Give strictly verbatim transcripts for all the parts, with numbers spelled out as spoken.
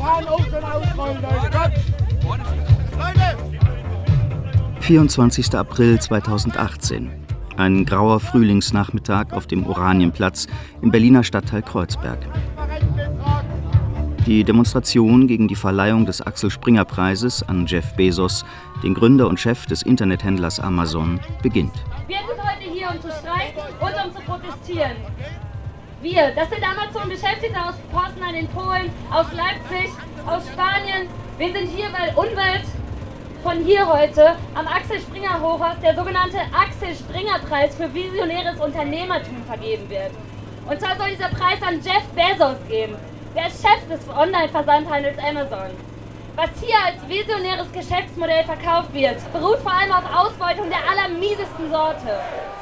Fahnen auf und ausrollen, Leute, kommt! Leute! vierundzwanzigster April zweitausendachtzehn. Ein grauer Frühlingsnachmittag auf dem Oranienplatz im Berliner Stadtteil Kreuzberg. Die Demonstration gegen die Verleihung des Axel-Springer-Preises an Jeff Bezos, den Gründer und Chef des Internethändlers Amazon, beginnt. Wir sind heute hier, um zu streiken und um zu protestieren. Wir, das sind Amazon-Beschäftigte aus Poznan in Polen, aus Leipzig, aus Spanien. Wir sind hier, weil Umwelt von hier heute am Axel Springer Hochhaus der sogenannte Axel Springer Preis für visionäres Unternehmertum vergeben wird. Und zwar soll dieser Preis an Jeff Bezos gehen, der Chef des Online-Versandhandels Amazon. Was hier als visionäres Geschäftsmodell verkauft wird, beruht vor allem auf Ausbeutung der allermiesesten Sorte.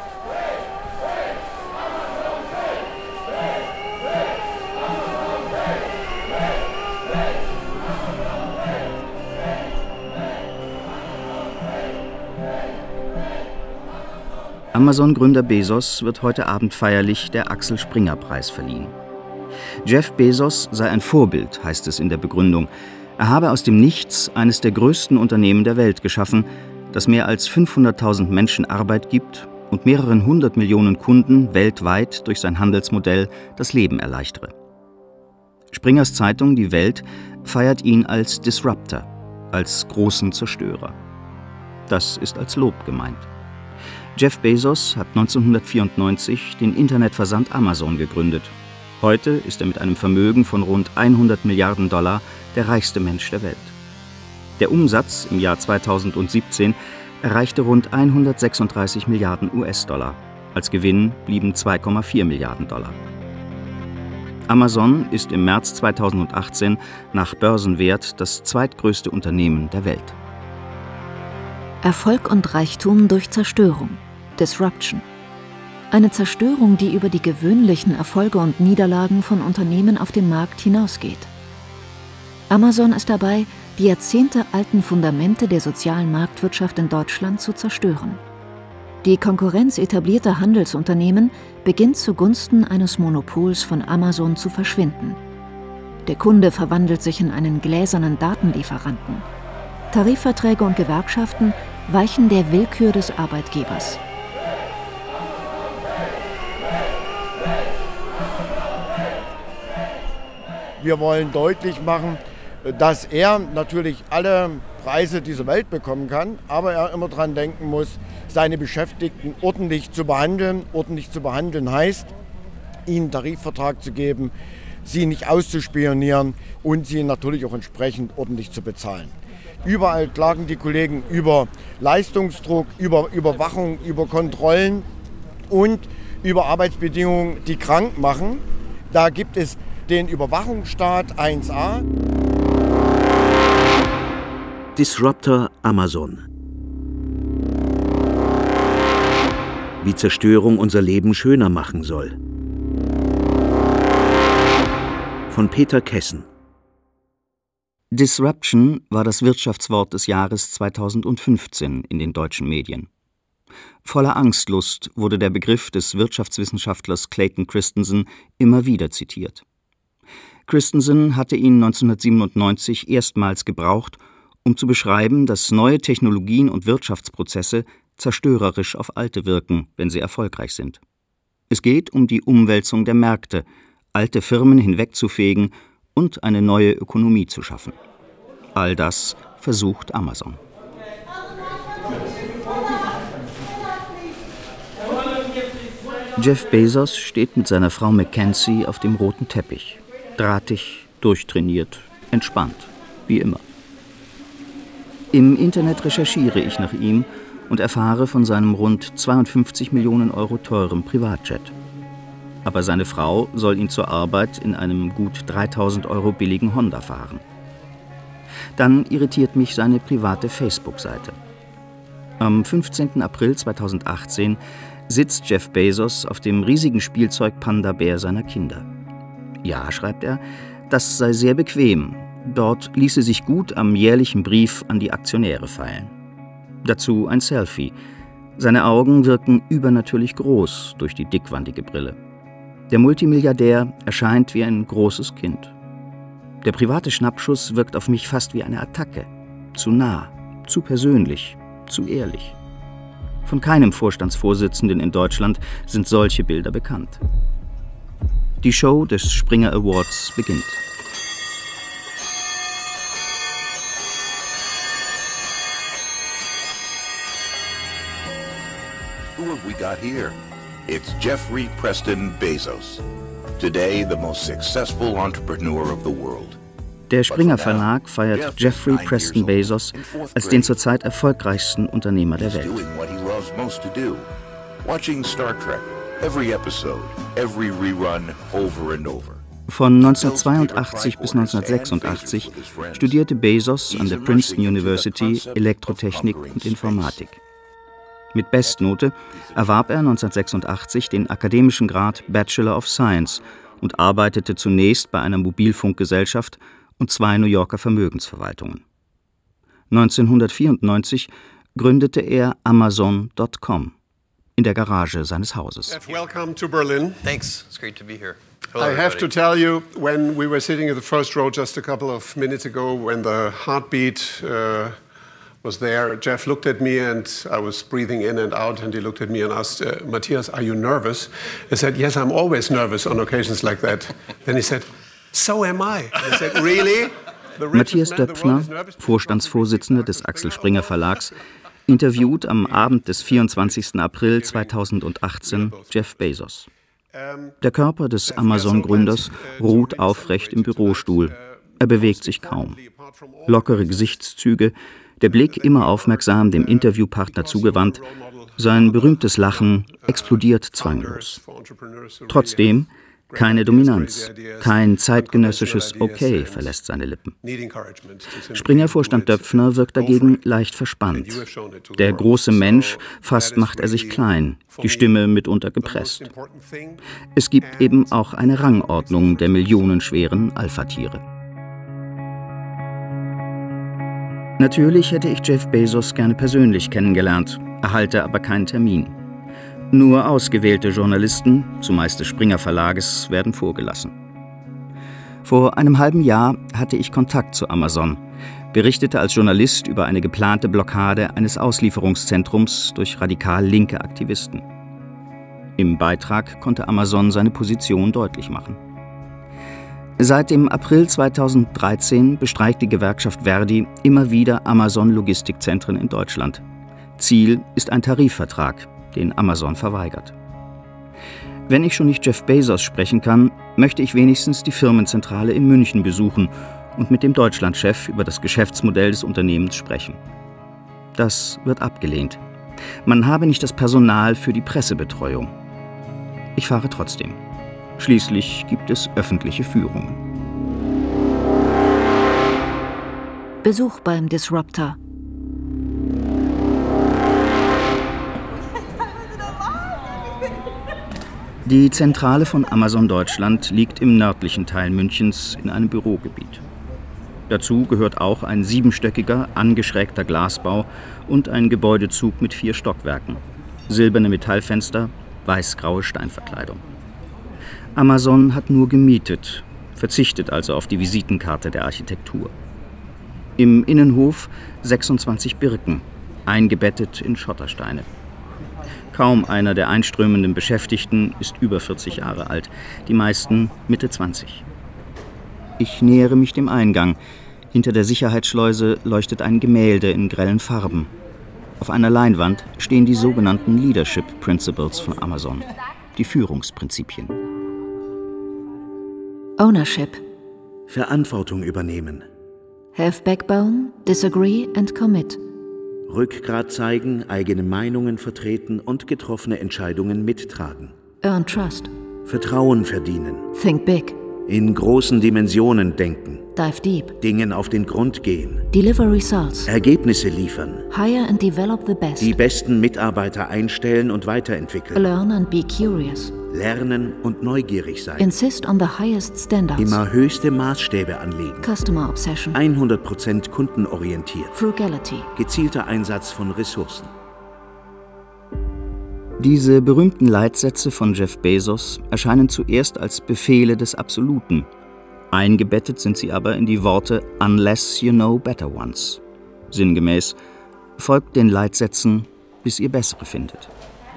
Amazon-Gründer Bezos wird heute Abend feierlich der Axel-Springer-Preis verliehen. Jeff Bezos sei ein Vorbild, heißt es in der Begründung. Er habe aus dem Nichts eines der größten Unternehmen der Welt geschaffen, das mehr als fünfhunderttausend Menschen Arbeit gibt und mehreren hundert Millionen Kunden weltweit durch sein Handelsmodell das Leben erleichtere. Springers Zeitung Die Welt feiert ihn als Disruptor, als großen Zerstörer. Das ist als Lob gemeint. Jeff Bezos hat neunzehnhundertvierundneunzig den Internetversand Amazon gegründet. Heute ist er mit einem Vermögen von rund hundert Milliarden Dollar der reichste Mensch der Welt. Der Umsatz im Jahr zweitausendsiebzehn erreichte rund hundertsechsunddreißig Milliarden U S-Dollar. Als Gewinn blieben zwei Komma vier Milliarden Dollar. Amazon ist im März zweitausendachtzehn nach Börsenwert das zweitgrößte Unternehmen der Welt. Erfolg und Reichtum durch Zerstörung. Disruption. Eine Zerstörung, die über die gewöhnlichen Erfolge und Niederlagen von Unternehmen auf dem Markt hinausgeht. Amazon ist dabei, die jahrzehntealten Fundamente der sozialen Marktwirtschaft in Deutschland zu zerstören. Die Konkurrenz etablierter Handelsunternehmen beginnt zugunsten eines Monopols von Amazon zu verschwinden. Der Kunde verwandelt sich in einen gläsernen Datenlieferanten. Tarifverträge und Gewerkschaften weichen der Willkür des Arbeitgebers. Wir wollen deutlich machen, dass er natürlich alle Preise dieser Welt bekommen kann, aber er immer daran denken muss, seine Beschäftigten ordentlich zu behandeln. Ordentlich zu behandeln heißt, ihnen einen Tarifvertrag zu geben, sie nicht auszuspionieren und sie natürlich auch entsprechend ordentlich zu bezahlen. Überall klagen die Kollegen über Leistungsdruck, über Überwachung, über Kontrollen und über Arbeitsbedingungen, die krank machen. Da gibt es den Überwachungsstaat eins a. Disruptor Amazon. Wie Zerstörung unser Leben schöner machen soll. Von Peter Kessen. Disruption war das Wirtschaftswort des Jahres zweitausendfünfzehn in den deutschen Medien. Voller Angstlust wurde der Begriff des Wirtschaftswissenschaftlers Clayton Christensen immer wieder zitiert. Christensen hatte ihn neunzehnhundertsiebenundneunzig erstmals gebraucht, um zu beschreiben, dass neue Technologien und Wirtschaftsprozesse zerstörerisch auf alte wirken, wenn sie erfolgreich sind. Es geht um die Umwälzung der Märkte, alte Firmen hinwegzufegen und eine neue Ökonomie zu schaffen. All das versucht Amazon. Jeff Bezos steht mit seiner Frau Mackenzie auf dem roten Teppich. Drahtig, durchtrainiert, entspannt, wie immer. Im Internet recherchiere ich nach ihm und erfahre von seinem rund zweiundfünfzig Millionen Euro teuren Privatjet. Aber seine Frau soll ihn zur Arbeit in einem gut dreitausend Euro billigen Honda fahren. Dann irritiert mich seine private Facebook-Seite. Am fünfzehnten April zweitausendachtzehn sitzt Jeff Bezos auf dem riesigen Spielzeug-Panda-Bär seiner Kinder. Ja, schreibt er, das sei sehr bequem. Dort ließe sich gut am jährlichen Brief an die Aktionäre feilen. Dazu ein Selfie. Seine Augen wirken übernatürlich groß durch die dickwandige Brille. Der Multimilliardär erscheint wie ein großes Kind. Der private Schnappschuss wirkt auf mich fast wie eine Attacke. Zu nah, zu persönlich, zu ehrlich. Von keinem Vorstandsvorsitzenden in Deutschland sind solche Bilder bekannt. Die Show des Springer Awards beginnt. Who have we got here? It's Jeffrey Preston Bezos. Today the most successful entrepreneur of the world. Der Springer Verlag feiert Jeffrey Preston Bezos als den zurzeit erfolgreichsten Unternehmer der Welt. Von neunzehnhundertzweiundachtzig bis neunzehnhundertsechsundachtzig studierte Bezos an der Princeton University Elektrotechnik und Informatik. Mit Bestnote erwarb er neunzehnhundertsechsundachtzig den akademischen Grad Bachelor of Science und arbeitete zunächst bei einer Mobilfunkgesellschaft und zwei New Yorker Vermögensverwaltungen. neunzehnhundertvierundneunzig gründete er Amazon Punkt com in der Garage seines Hauses. Welcome to Berlin. Thanks. It's great to be here. Hello, I have everybody. to tell you, when we were sitting in the first row just a couple of minutes ago, when the heartbeat uh, was there, Jeff looked at me and I was breathing in and out, and he looked at me and asked, uh, Matthias, are you nervous? I said, yes, I'm always nervous on occasions like that. Then he said, so am I. I said, really? Matthias Döpfner, Vorstandsvorsitzender des Axel Springer Verlags, interviewt am Abend des vierundzwanzigsten April zweitausendachtzehn Jeff Bezos. Der Körper des Amazon-Gründers ruht aufrecht im Bürostuhl. Er bewegt sich kaum. Lockere Gesichtszüge, der Blick immer aufmerksam dem Interviewpartner zugewandt. Sein berühmtes Lachen explodiert zwanglos. Trotzdem keine Dominanz, kein zeitgenössisches Okay verlässt seine Lippen. Springer-Vorstand Döpfner wirkt dagegen leicht verspannt. Der große Mensch, fast macht er sich klein, die Stimme mitunter gepresst. Es gibt eben auch eine Rangordnung der millionenschweren Alpha-Tiere. Natürlich hätte ich Jeff Bezos gerne persönlich kennengelernt, erhalte aber keinen Termin. Nur ausgewählte Journalisten, zumeist des Springer Verlages, werden vorgelassen. Vor einem halben Jahr hatte ich Kontakt zu Amazon, berichtete als Journalist über eine geplante Blockade eines Auslieferungszentrums durch radikal linke Aktivisten. Im Beitrag konnte Amazon seine Position deutlich machen. Seit dem April zweitausenddreizehn bestreikt die Gewerkschaft Verdi immer wieder Amazon-Logistikzentren in Deutschland. Ziel ist ein Tarifvertrag, den Amazon verweigert. Wenn ich schon nicht Jeff Bezos sprechen kann, möchte ich wenigstens die Firmenzentrale in München besuchen und mit dem Deutschlandchef über das Geschäftsmodell des Unternehmens sprechen. Das wird abgelehnt. Man habe nicht das Personal für die Pressebetreuung. Ich fahre trotzdem. Schließlich gibt es öffentliche Führungen. Besuch beim Disruptor. Die Zentrale von Amazon Deutschland liegt im nördlichen Teil Münchens in einem Bürogebiet. Dazu gehört auch ein siebenstöckiger, angeschrägter Glasbau und ein Gebäudezug mit vier Stockwerken. Silberne Metallfenster, weiß-graue Steinverkleidung. Amazon hat nur gemietet, verzichtet also auf die Visitenkarte der Architektur. Im Innenhof sechsundzwanzig Birken, eingebettet in Schottersteine. Kaum einer der einströmenden Beschäftigten ist über vierzig Jahre alt, die meisten Mitte zwanzig. Ich nähere mich dem Eingang. Hinter der Sicherheitsschleuse leuchtet ein Gemälde in grellen Farben. Auf einer Leinwand stehen die sogenannten Leadership Principles von Amazon, die Führungsprinzipien. Ownership. Verantwortung übernehmen. Have backbone, disagree and commit. Rückgrat zeigen, eigene Meinungen vertreten und getroffene Entscheidungen mittragen. Earn trust. Vertrauen verdienen. Think big. In großen Dimensionen denken. Dive deep. Dingen auf den Grund gehen. Deliver results. Ergebnisse liefern. Hire and develop the best. Die besten Mitarbeiter einstellen und weiterentwickeln. Learn and be curious. Lernen und neugierig sein. Insist on the highest standards. Immer höchste Maßstäbe anlegen. Customer obsession. hundert Prozent kundenorientiert. Frugality. Gezielter Einsatz von Ressourcen. Diese berühmten Leitsätze von Jeff Bezos erscheinen zuerst als Befehle des Absoluten. Eingebettet sind sie aber in die Worte "unless you know better ones". Sinngemäß: folgt den Leitsätzen, bis ihr bessere findet.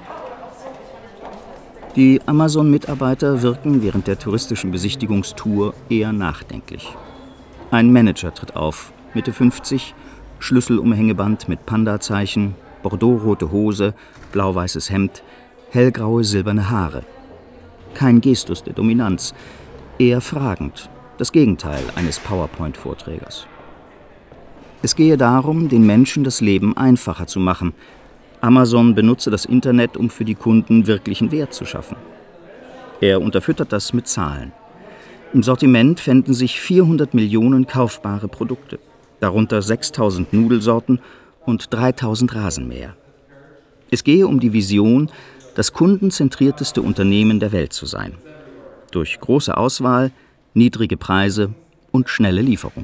Die Amazon-Mitarbeiter wirken während der touristischen Besichtigungstour eher nachdenklich. Ein Manager tritt auf, Mitte fünfzig, Schlüsselumhängeband mit Panda-Zeichen, bordeauxrote Hose, blau-weißes Hemd, hellgraue silberne Haare. Kein Gestus der Dominanz, eher fragend, das Gegenteil eines PowerPoint-Vorträgers. Es gehe darum, den Menschen das Leben einfacher zu machen. Amazon benutze das Internet, um für die Kunden wirklichen Wert zu schaffen. Er unterfüttert das mit Zahlen. Im Sortiment fänden sich vierhundert Millionen kaufbare Produkte, darunter sechstausend Nudelsorten und dreitausend Rasenmäher. Es gehe um die Vision, das kundenzentrierteste Unternehmen der Welt zu sein. Durch große Auswahl, niedrige Preise und schnelle Lieferung.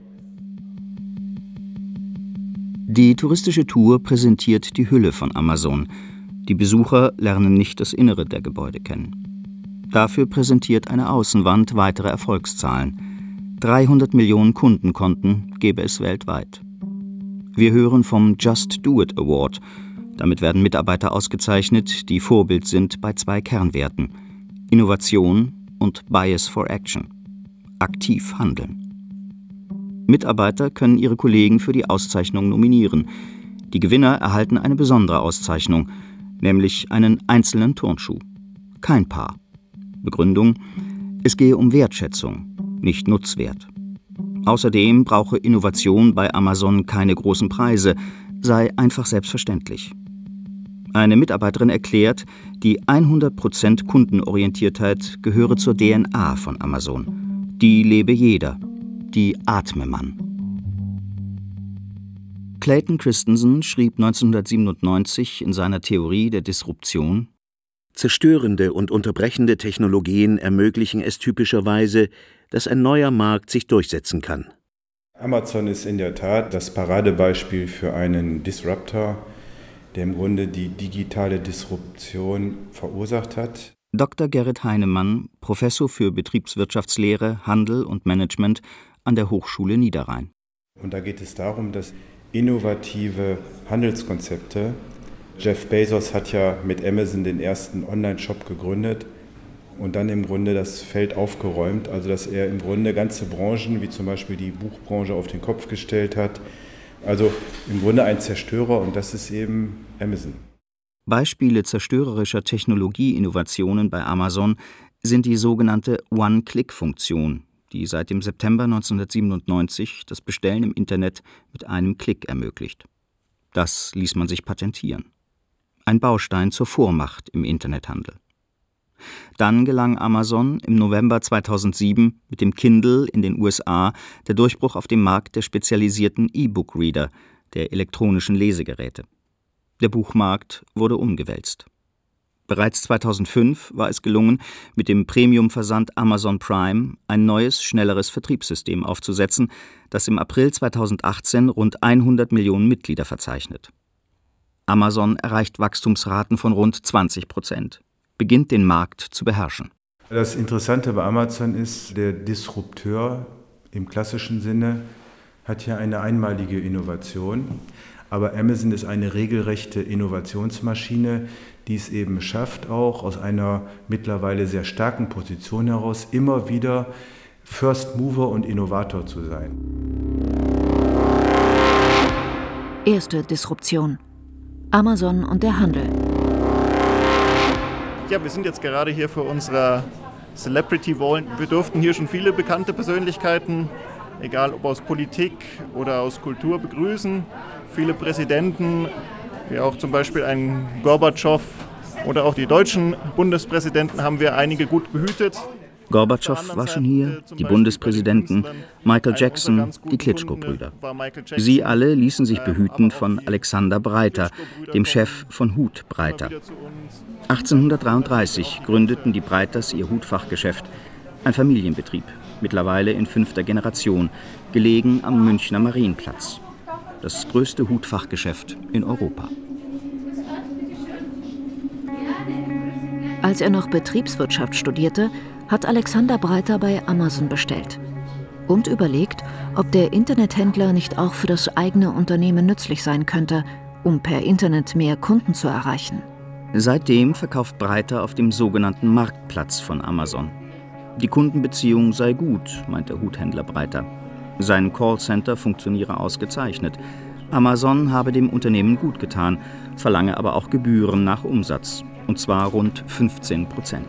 Die touristische Tour präsentiert die Hülle von Amazon. Die Besucher lernen nicht das Innere der Gebäude kennen. Dafür präsentiert eine Außenwand weitere Erfolgszahlen. dreihundert Millionen Kundenkonten gäbe es weltweit. Wir hören vom Just Do It Award. Damit werden Mitarbeiter ausgezeichnet, die Vorbild sind bei zwei Kernwerten: Innovation und Bias for Action. Aktiv handeln. Mitarbeiter können ihre Kollegen für die Auszeichnung nominieren. Die Gewinner erhalten eine besondere Auszeichnung, nämlich einen einzelnen Turnschuh. Kein Paar. Begründung: Es gehe um Wertschätzung, nicht Nutzwert. Außerdem brauche Innovation bei Amazon keine großen Preise, sei einfach selbstverständlich. Eine Mitarbeiterin erklärt, die hundert Prozent Kundenorientiertheit gehöre zur D N A von Amazon. Die lebe jeder. Die atme man. Clayton Christensen schrieb neunzehnhundertsiebenundneunzig in seiner Theorie der Disruption: Zerstörende und unterbrechende Technologien ermöglichen es typischerweise, dass ein neuer Markt sich durchsetzen kann. Amazon ist in der Tat das Paradebeispiel für einen Disruptor, der im Grunde die digitale Disruption verursacht hat. Doktor Gerrit Heinemann, Professor für Betriebswirtschaftslehre, Handel und Management an der Hochschule Niederrhein. Und da geht es darum, dass innovative Handelskonzepte, Jeff Bezos hat ja mit Amazon den ersten Online-Shop gegründet und dann im Grunde das Feld aufgeräumt, also dass er im Grunde ganze Branchen, wie zum Beispiel die Buchbranche, auf den Kopf gestellt hat. Also im Grunde ein Zerstörer, und das ist eben Amazon. Beispiele zerstörerischer Technologieinnovationen bei Amazon sind die sogenannte One-Click-Funktion, die seit dem September neunzehnhundertsiebenundneunzig das Bestellen im Internet mit einem Klick ermöglicht. Das ließ man sich patentieren. Ein Baustein zur Vormacht im Internethandel. Dann gelang Amazon im November zweitausendsieben mit dem Kindle in den U S A der Durchbruch auf dem Markt der spezialisierten E-Book-Reader, der elektronischen Lesegeräte. Der Buchmarkt wurde umgewälzt. Bereits zweitausendfünf war es gelungen, mit dem Premium-Versand Amazon Prime ein neues, schnelleres Vertriebssystem aufzusetzen, das im April zweitausendachtzehn rund hundert Millionen Mitglieder verzeichnet. Amazon erreicht Wachstumsraten von rund zwanzig Prozent, beginnt den Markt zu beherrschen. Das Interessante bei Amazon ist, der Disrupteur im klassischen Sinne hat ja eine einmalige Innovation. Aber Amazon ist eine regelrechte Innovationsmaschine, die es eben schafft, auch aus einer mittlerweile sehr starken Position heraus immer wieder First Mover und Innovator zu sein. Erste Disruption: Amazon und der Handel. Ja, wir sind jetzt gerade hier für unsere Celebrity Wall. Wir durften hier schon viele bekannte Persönlichkeiten, egal ob aus Politik oder aus Kultur, begrüßen. Viele Präsidenten, wie auch zum Beispiel ein Gorbatschow oder auch die deutschen Bundespräsidenten, haben wir einige gut behütet. Gorbatschow war schon hier, die Bundespräsidenten, Michael Jackson, die Klitschko-Brüder. Sie alle ließen sich behüten von Alexander Breiter, dem Chef von Hut Breiter. achtzehnhundertdreiunddreißig gründeten die Breiters ihr Hutfachgeschäft, ein Familienbetrieb, mittlerweile in fünfter Generation, gelegen am Münchner Marienplatz. Das größte Hutfachgeschäft in Europa. Als er noch Betriebswirtschaft studierte, hat Alexander Breiter bei Amazon bestellt und überlegt, ob der Internethändler nicht auch für das eigene Unternehmen nützlich sein könnte, um per Internet mehr Kunden zu erreichen. Seitdem verkauft Breiter auf dem sogenannten Marktplatz von Amazon. Die Kundenbeziehung sei gut, meint der Huthändler Breiter. Sein Callcenter funktioniere ausgezeichnet. Amazon habe dem Unternehmen gut getan, verlange aber auch Gebühren nach Umsatz, und zwar rund fünfzehn Prozent.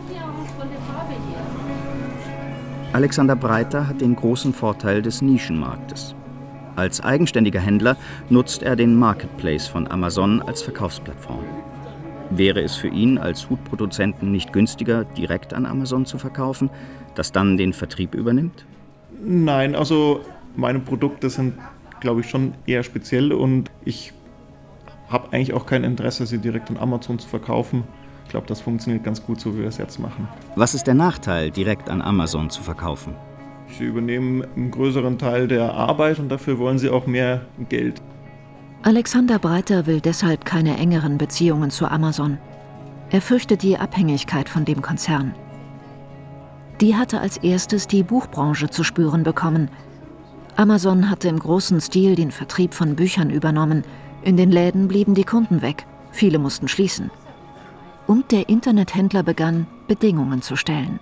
Alexander Breiter hat den großen Vorteil des Nischenmarktes. Als eigenständiger Händler nutzt er den Marketplace von Amazon als Verkaufsplattform. Wäre es für ihn als Hutproduzenten nicht günstiger, direkt an Amazon zu verkaufen, das dann den Vertrieb übernimmt? Nein, also meine Produkte sind, glaube ich, schon eher speziell und ich habe eigentlich auch kein Interesse, sie direkt an Amazon zu verkaufen. Ich glaube, das funktioniert ganz gut, so wie wir es jetzt machen. Was ist der Nachteil, direkt an Amazon zu verkaufen? Sie übernehmen einen größeren Teil der Arbeit und dafür wollen sie auch mehr Geld. Alexander Breiter will deshalb keine engeren Beziehungen zu Amazon. Er fürchtet die Abhängigkeit von dem Konzern. Die hatte als erstes die Buchbranche zu spüren bekommen. Amazon hatte im großen Stil den Vertrieb von Büchern übernommen. In den Läden blieben die Kunden weg. Viele mussten schließen. Und der Internethändler begann, Bedingungen zu stellen.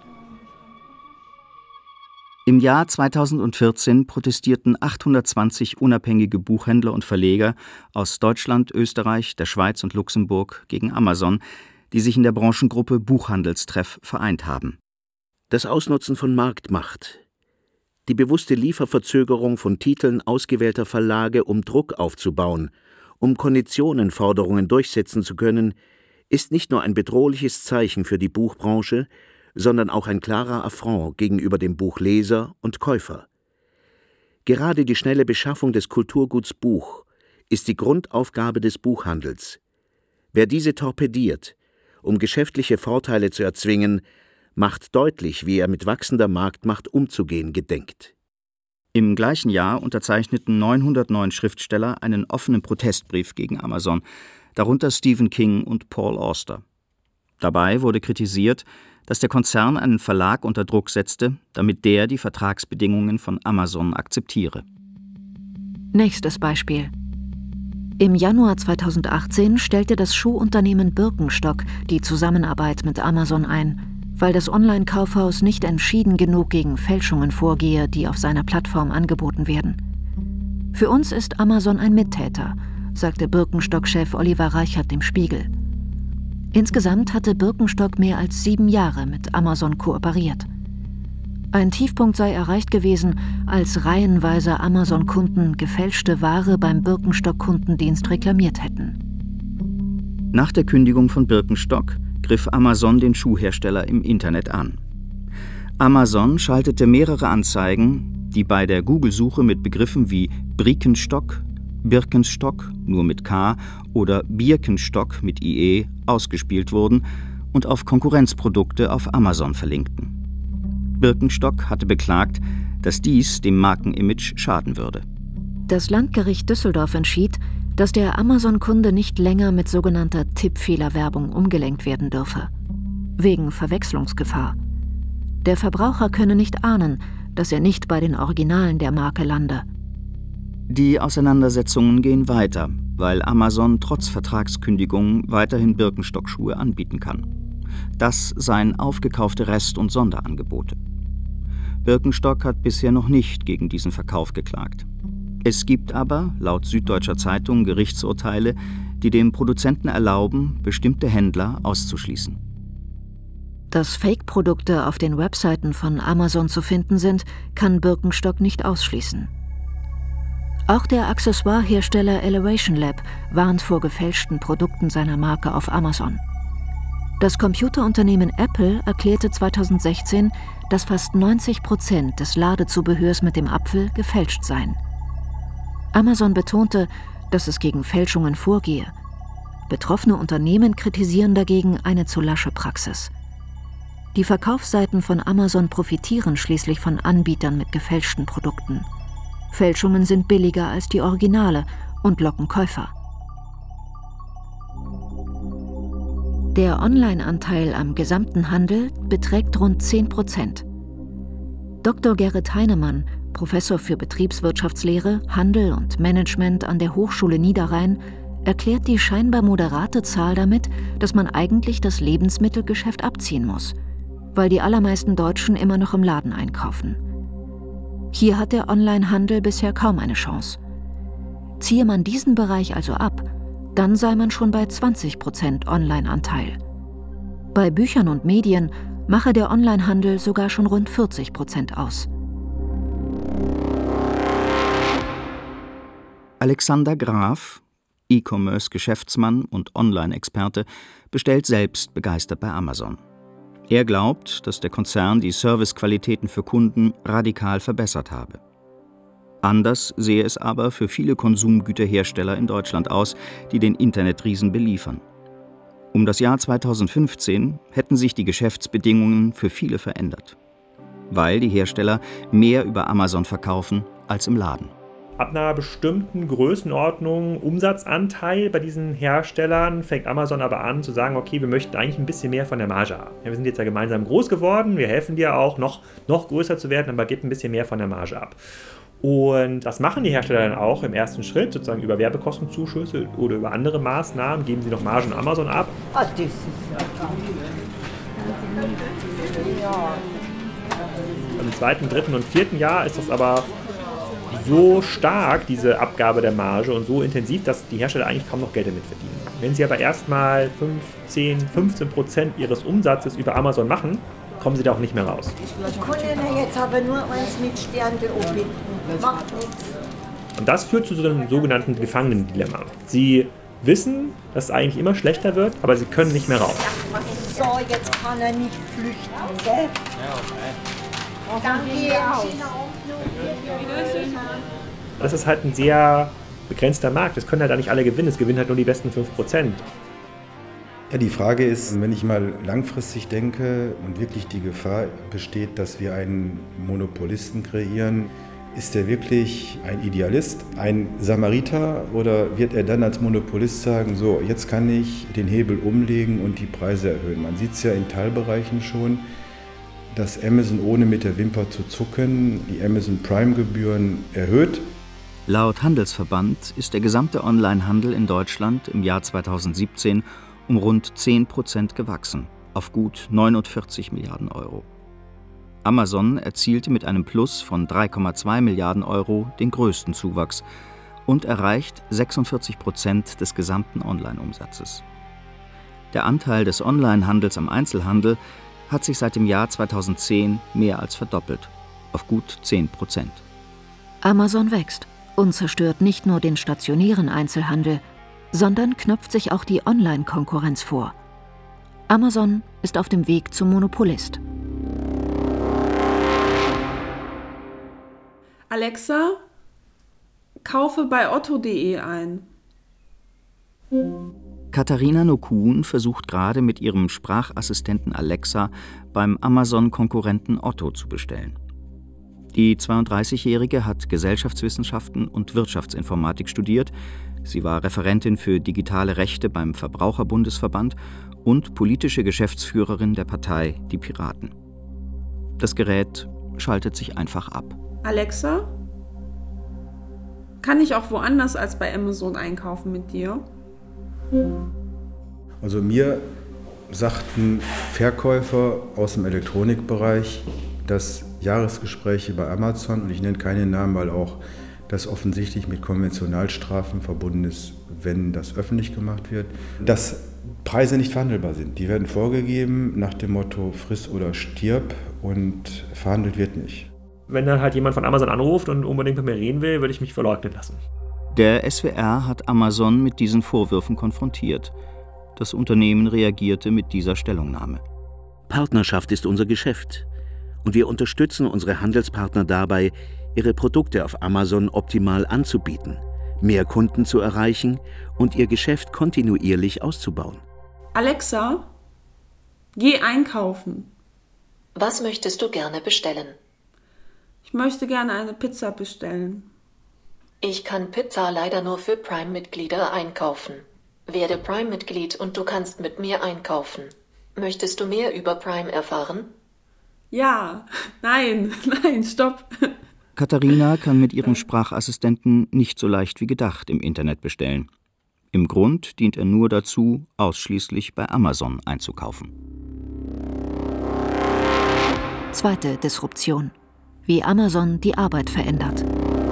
Im Jahr zweitausendvierzehn protestierten achthundertzwanzig unabhängige Buchhändler und Verleger aus Deutschland, Österreich, der Schweiz und Luxemburg gegen Amazon, die sich in der Branchengruppe Buchhandelstreff vereint haben. Das Ausnutzen von Marktmacht, die bewusste Lieferverzögerung von Titeln ausgewählter Verlage, um Druck aufzubauen, um Konditionenforderungen durchsetzen zu können, ist nicht nur ein bedrohliches Zeichen für die Buchbranche, sondern auch ein klarer Affront gegenüber dem Buchleser und Käufer. Gerade die schnelle Beschaffung des Kulturguts Buch ist die Grundaufgabe des Buchhandels. Wer diese torpediert, um geschäftliche Vorteile zu erzwingen, macht deutlich, wie er mit wachsender Marktmacht umzugehen gedenkt. Im gleichen Jahr unterzeichneten neunhundertneun Schriftsteller einen offenen Protestbrief gegen Amazon, darunter Stephen King und Paul Auster. Dabei wurde kritisiert, dass der Konzern einen Verlag unter Druck setzte, damit der die Vertragsbedingungen von Amazon akzeptiere. Nächstes Beispiel. Im Januar zweitausendachtzehn stellte das Schuhunternehmen Birkenstock die Zusammenarbeit mit Amazon ein, weil das Online-Kaufhaus nicht entschieden genug gegen Fälschungen vorgehe, die auf seiner Plattform angeboten werden. Für uns ist Amazon ein Mittäter, sagte Birkenstock-Chef Oliver Reichert dem Spiegel. Insgesamt hatte Birkenstock mehr als sieben Jahre mit Amazon kooperiert. Ein Tiefpunkt sei erreicht gewesen, als reihenweise Amazon-Kunden gefälschte Ware beim Birkenstock-Kundendienst reklamiert hätten. Nach der Kündigung von Birkenstock griff Amazon den Schuhhersteller im Internet an. Amazon schaltete mehrere Anzeigen, die bei der Google-Suche mit Begriffen wie Brikenstock, Birkenstock, nur mit K, oder Birkenstock mit I E ausgespielt wurden und auf Konkurrenzprodukte auf Amazon verlinkten. Birkenstock hatte beklagt, dass dies dem Markenimage schaden würde. Das Landgericht Düsseldorf entschied, dass der Amazon-Kunde nicht länger mit sogenannter Tippfehlerwerbung umgelenkt werden dürfe, wegen Verwechslungsgefahr. Der Verbraucher könne nicht ahnen, dass er nicht bei den Originalen der Marke lande. Die Auseinandersetzungen gehen weiter, weil Amazon trotz Vertragskündigung weiterhin Birkenstock-Schuhe anbieten kann. Das seien aufgekaufte Rest- und Sonderangebote. Birkenstock hat bisher noch nicht gegen diesen Verkauf geklagt. Es gibt aber, laut Süddeutscher Zeitung, Gerichtsurteile, die dem Produzenten erlauben, bestimmte Händler auszuschließen. Dass Fake-Produkte auf den Webseiten von Amazon zu finden sind, kann Birkenstock nicht ausschließen. Auch der Accessoire-Hersteller Elevation Lab warnt vor gefälschten Produkten seiner Marke auf Amazon. Das Computerunternehmen Apple erklärte zweitausendsechzehn, dass fast neunzig Prozent des Ladezubehörs mit dem Apfel gefälscht seien. Amazon betonte, dass es gegen Fälschungen vorgehe. Betroffene Unternehmen kritisieren dagegen eine zu lasche Praxis. Die Verkaufsseiten von Amazon profitieren schließlich von Anbietern mit gefälschten Produkten. Fälschungen sind billiger als die Originale und locken Käufer. Der Online-Anteil am gesamten Handel beträgt rund zehn Prozent. Doktor Gerrit Heinemann, Professor für Betriebswirtschaftslehre, Handel und Management an der Hochschule Niederrhein, erklärt die scheinbar moderate Zahl damit, dass man eigentlich das Lebensmittelgeschäft abziehen muss, weil die allermeisten Deutschen immer noch im Laden einkaufen. Hier hat der Onlinehandel bisher kaum eine Chance. Ziehe man diesen Bereich also ab, dann sei man schon bei zwanzig Prozent Online-Anteil. Bei Büchern und Medien mache der Onlinehandel sogar schon rund vierzig Prozent aus. Alexander Graf, E-Commerce-Geschäftsmann und Online-Experte, bestellt selbst begeistert bei Amazon. Er glaubt, dass der Konzern die Servicequalitäten für Kunden radikal verbessert habe. Anders sehe es aber für viele Konsumgüterhersteller in Deutschland aus, die den Internetriesen beliefern. Um das Jahr zweitausendfünfzehn hätten sich die Geschäftsbedingungen für viele verändert, weil die Hersteller mehr über Amazon verkaufen als im Laden. Ab einer bestimmten Größenordnung, Umsatzanteil bei diesen Herstellern fängt Amazon aber an zu sagen, okay, wir möchten eigentlich ein bisschen mehr von der Marge haben. Ja, wir sind jetzt ja gemeinsam groß geworden, wir helfen dir auch, noch, noch größer zu werden, aber gebt ein bisschen mehr von der Marge ab. Und das machen die Hersteller dann auch im ersten Schritt, sozusagen über Werbekostenzuschüsse oder über andere Maßnahmen, geben sie noch Margen an Amazon ab. Ah, das ist ja. Im zweiten, dritten und vierten Jahr ist das aber so stark, diese Abgabe der Marge, und so intensiv, dass die Hersteller eigentlich kaum noch Geld damit verdienen. Wenn sie aber erstmal fünf, zehn, fünfzehn Prozent ihres Umsatzes über Amazon machen, kommen sie da auch nicht mehr raus. Ich kann Ihnen jetzt aber nur eins mit Sternchen anbieten. Macht nichts. Und das führt zu so einem sogenannten Gefangenendilemma. Sie wissen, dass es eigentlich immer schlechter wird, aber sie können nicht mehr raus. So, jetzt kann er nicht flüchten, gell? Ja, okay. Danke. Das ist halt ein sehr begrenzter Markt. Das können halt da nicht alle gewinnen. Es gewinnen halt nur die besten fünf Prozent. Ja, die Frage ist, wenn ich mal langfristig denke und wirklich die Gefahr besteht, dass wir einen Monopolisten kreieren, ist er wirklich ein Idealist, ein Samariter, oder wird er dann als Monopolist sagen, so, jetzt kann ich den Hebel umlegen und die Preise erhöhen? Man sieht es ja in Teilbereichen schon, dass Amazon ohne mit der Wimper zu zucken die Amazon Prime-Gebühren erhöht. Laut Handelsverband ist der gesamte Onlinehandel in Deutschland im Jahr zweitausendsiebzehn um rund zehn Prozent gewachsen, auf gut neunundvierzig Milliarden Euro. Amazon erzielte mit einem Plus von drei Komma zwei Milliarden Euro den größten Zuwachs und erreicht sechsundvierzig Prozent des gesamten Online-Umsatzes. Der Anteil des Onlinehandels am Einzelhandel hat sich seit dem Jahr zweitausendzehn mehr als verdoppelt, auf gut zehn Prozent. Amazon wächst und zerstört nicht nur den stationären Einzelhandel, sondern knöpft sich auch die Online-Konkurrenz vor. Amazon ist auf dem Weg zum Monopolist. Alexa, kaufe bei otto punkt de ein. Katharina Nokun versucht gerade mit ihrem Sprachassistenten Alexa beim Amazon-Konkurrenten Otto zu bestellen. Die zweiunddreißigjährige hat Gesellschaftswissenschaften und Wirtschaftsinformatik studiert. Sie war Referentin für digitale Rechte beim Verbraucherbundesverband und politische Geschäftsführerin der Partei Die Piraten. Das Gerät schaltet sich einfach ab. Alexa, kann ich auch woanders als bei Amazon einkaufen mit dir? Also mir sagten Verkäufer aus dem Elektronikbereich, dass Jahresgespräche bei Amazon, und ich nenne keine Namen, weil auch das offensichtlich mit Konventionalstrafen verbunden ist, wenn das öffentlich gemacht wird, dass Preise nicht verhandelbar sind. Die werden vorgegeben nach dem Motto friss oder stirb, und verhandelt wird nicht. Wenn dann halt jemand von Amazon anruft und unbedingt mit mir reden will, würde ich mich verleugnen lassen. Der S W R hat Amazon mit diesen Vorwürfen konfrontiert. Das Unternehmen reagierte mit dieser Stellungnahme. Partnerschaft ist unser Geschäft. Und wir unterstützen unsere Handelspartner dabei, ihre Produkte auf Amazon optimal anzubieten, mehr Kunden zu erreichen und ihr Geschäft kontinuierlich auszubauen. Alexa, geh einkaufen. Was möchtest du gerne bestellen? Ich möchte gerne eine Pizza bestellen. Ich kann Pizza leider nur für Prime-Mitglieder einkaufen. Werde Prime-Mitglied und du kannst mit mir einkaufen. Möchtest du mehr über Prime erfahren? Ja, nein, nein, stopp. Katharina kann mit ihrem Sprachassistenten nicht so leicht wie gedacht im Internet bestellen. Im Grund dient er nur dazu, ausschließlich bei Amazon einzukaufen. Zweite Disruption. Wie Amazon die Arbeit verändert.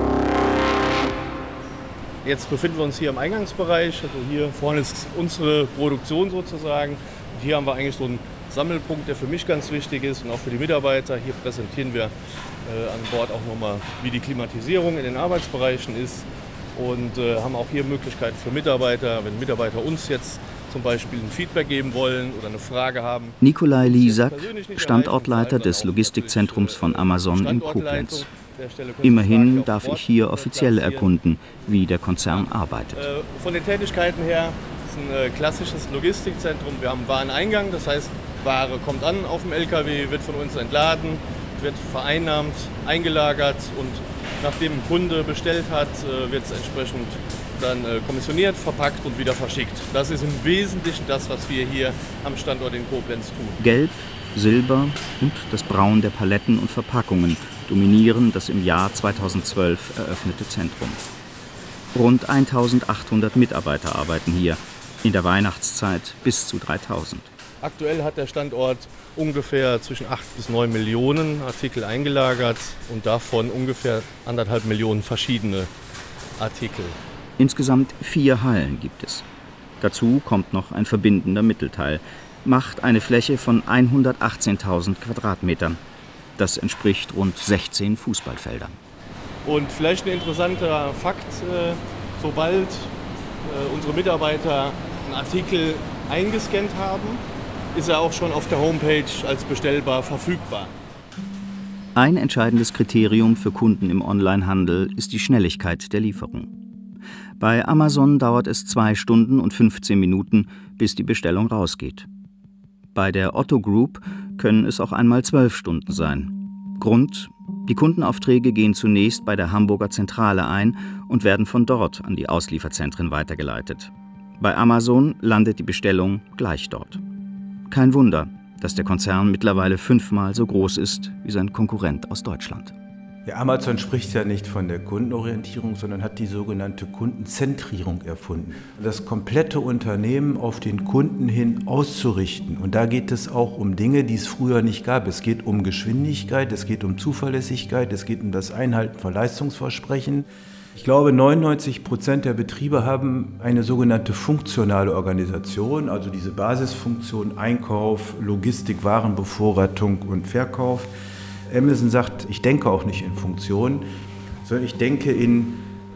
Jetzt befinden wir uns hier im Eingangsbereich. Also hier vorne ist unsere Produktion sozusagen. Und hier haben wir eigentlich so einen Sammelpunkt, der für mich ganz wichtig ist und auch für die Mitarbeiter. Hier präsentieren wir äh, an Bord auch nochmal, wie die Klimatisierung in den Arbeitsbereichen ist. Und äh, haben auch hier Möglichkeiten für Mitarbeiter, wenn Mitarbeiter uns jetzt zum Beispiel ein Feedback geben wollen oder eine Frage haben. Nikolai Liesack, Standortleiter des Logistikzentrums von Amazon in Koblenz. Immerhin darf ich hier offiziell erkunden, wie der Konzern arbeitet. Äh, von den Tätigkeiten her ist ein äh, klassisches Logistikzentrum. Wir haben einen Wareneingang, das heißt, Ware kommt an auf dem L K W, wird von uns entladen, wird vereinnahmt, eingelagert und nachdem ein Kunde bestellt hat, wird es entsprechend dann kommissioniert, verpackt und wieder verschickt. Das ist im Wesentlichen das, was wir hier am Standort in Koblenz tun. Gelb, Silber und das Braun der Paletten und Verpackungen dominieren das im Jahr zweitausendzwölf eröffnete Zentrum. Rund eintausendachthundert Mitarbeiter arbeiten hier, in der Weihnachtszeit bis zu dreitausend. Aktuell hat der Standort ungefähr zwischen acht bis neun Millionen Artikel eingelagert und davon ungefähr anderthalb Millionen verschiedene Artikel. Insgesamt vier Hallen gibt es. Dazu kommt noch ein verbindender Mittelteil, macht eine Fläche von hundertachtzehntausend Quadratmetern. Das entspricht rund sechzehn Fußballfeldern. Und vielleicht ein interessanter Fakt, äh, sobald äh, unsere Mitarbeiter einen Artikel eingescannt haben, ist er auch schon auf der Homepage als bestellbar verfügbar. Ein entscheidendes Kriterium für Kunden im Onlinehandel ist die Schnelligkeit der Lieferung. Bei Amazon dauert es zwei Stunden und fünfzehn Minuten, bis die Bestellung rausgeht. Bei der Otto Group können es auch einmal zwölf Stunden sein. Grund: Die Kundenaufträge gehen zunächst bei der Hamburger Zentrale ein und werden von dort an die Auslieferzentren weitergeleitet. Bei Amazon landet die Bestellung gleich dort. Kein Wunder, dass der Konzern mittlerweile fünfmal so groß ist wie sein Konkurrent aus Deutschland. Ja, Amazon spricht ja nicht von der Kundenorientierung, sondern hat die sogenannte Kundenzentrierung erfunden. Das komplette Unternehmen auf den Kunden hin auszurichten. Und da geht es auch um Dinge, die es früher nicht gab. Es geht um Geschwindigkeit, es geht um Zuverlässigkeit, es geht um das Einhalten von Leistungsversprechen. Ich glaube, neunundneunzig Prozent der Betriebe haben eine sogenannte funktionale Organisation, also diese Basisfunktion Einkauf, Logistik, Warenbevorratung und Verkauf. Amazon sagt, ich denke auch nicht in Funktionen, sondern ich denke in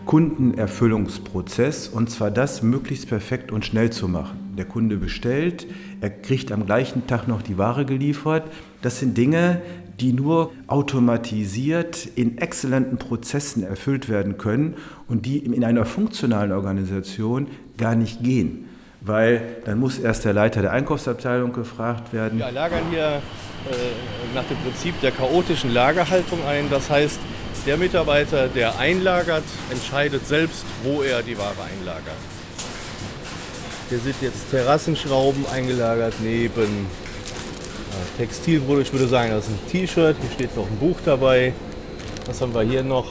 Kundenerfüllungsprozess, und zwar das möglichst perfekt und schnell zu machen. Der Kunde bestellt, er kriegt am gleichen Tag noch die Ware geliefert. Das sind Dinge, die nur automatisiert in exzellenten Prozessen erfüllt werden können und die in einer funktionalen Organisation gar nicht gehen. Weil dann muss erst der Leiter der Einkaufsabteilung gefragt werden. Wir lagern hier äh, nach dem Prinzip der chaotischen Lagerhaltung ein. Das heißt, der Mitarbeiter, der einlagert, entscheidet selbst, wo er die Ware einlagert. Hier sind jetzt Terrassenschrauben eingelagert neben Textilprodukte. Ich würde sagen, das ist ein T-Shirt. Hier steht noch ein Buch dabei. Was haben wir hier noch?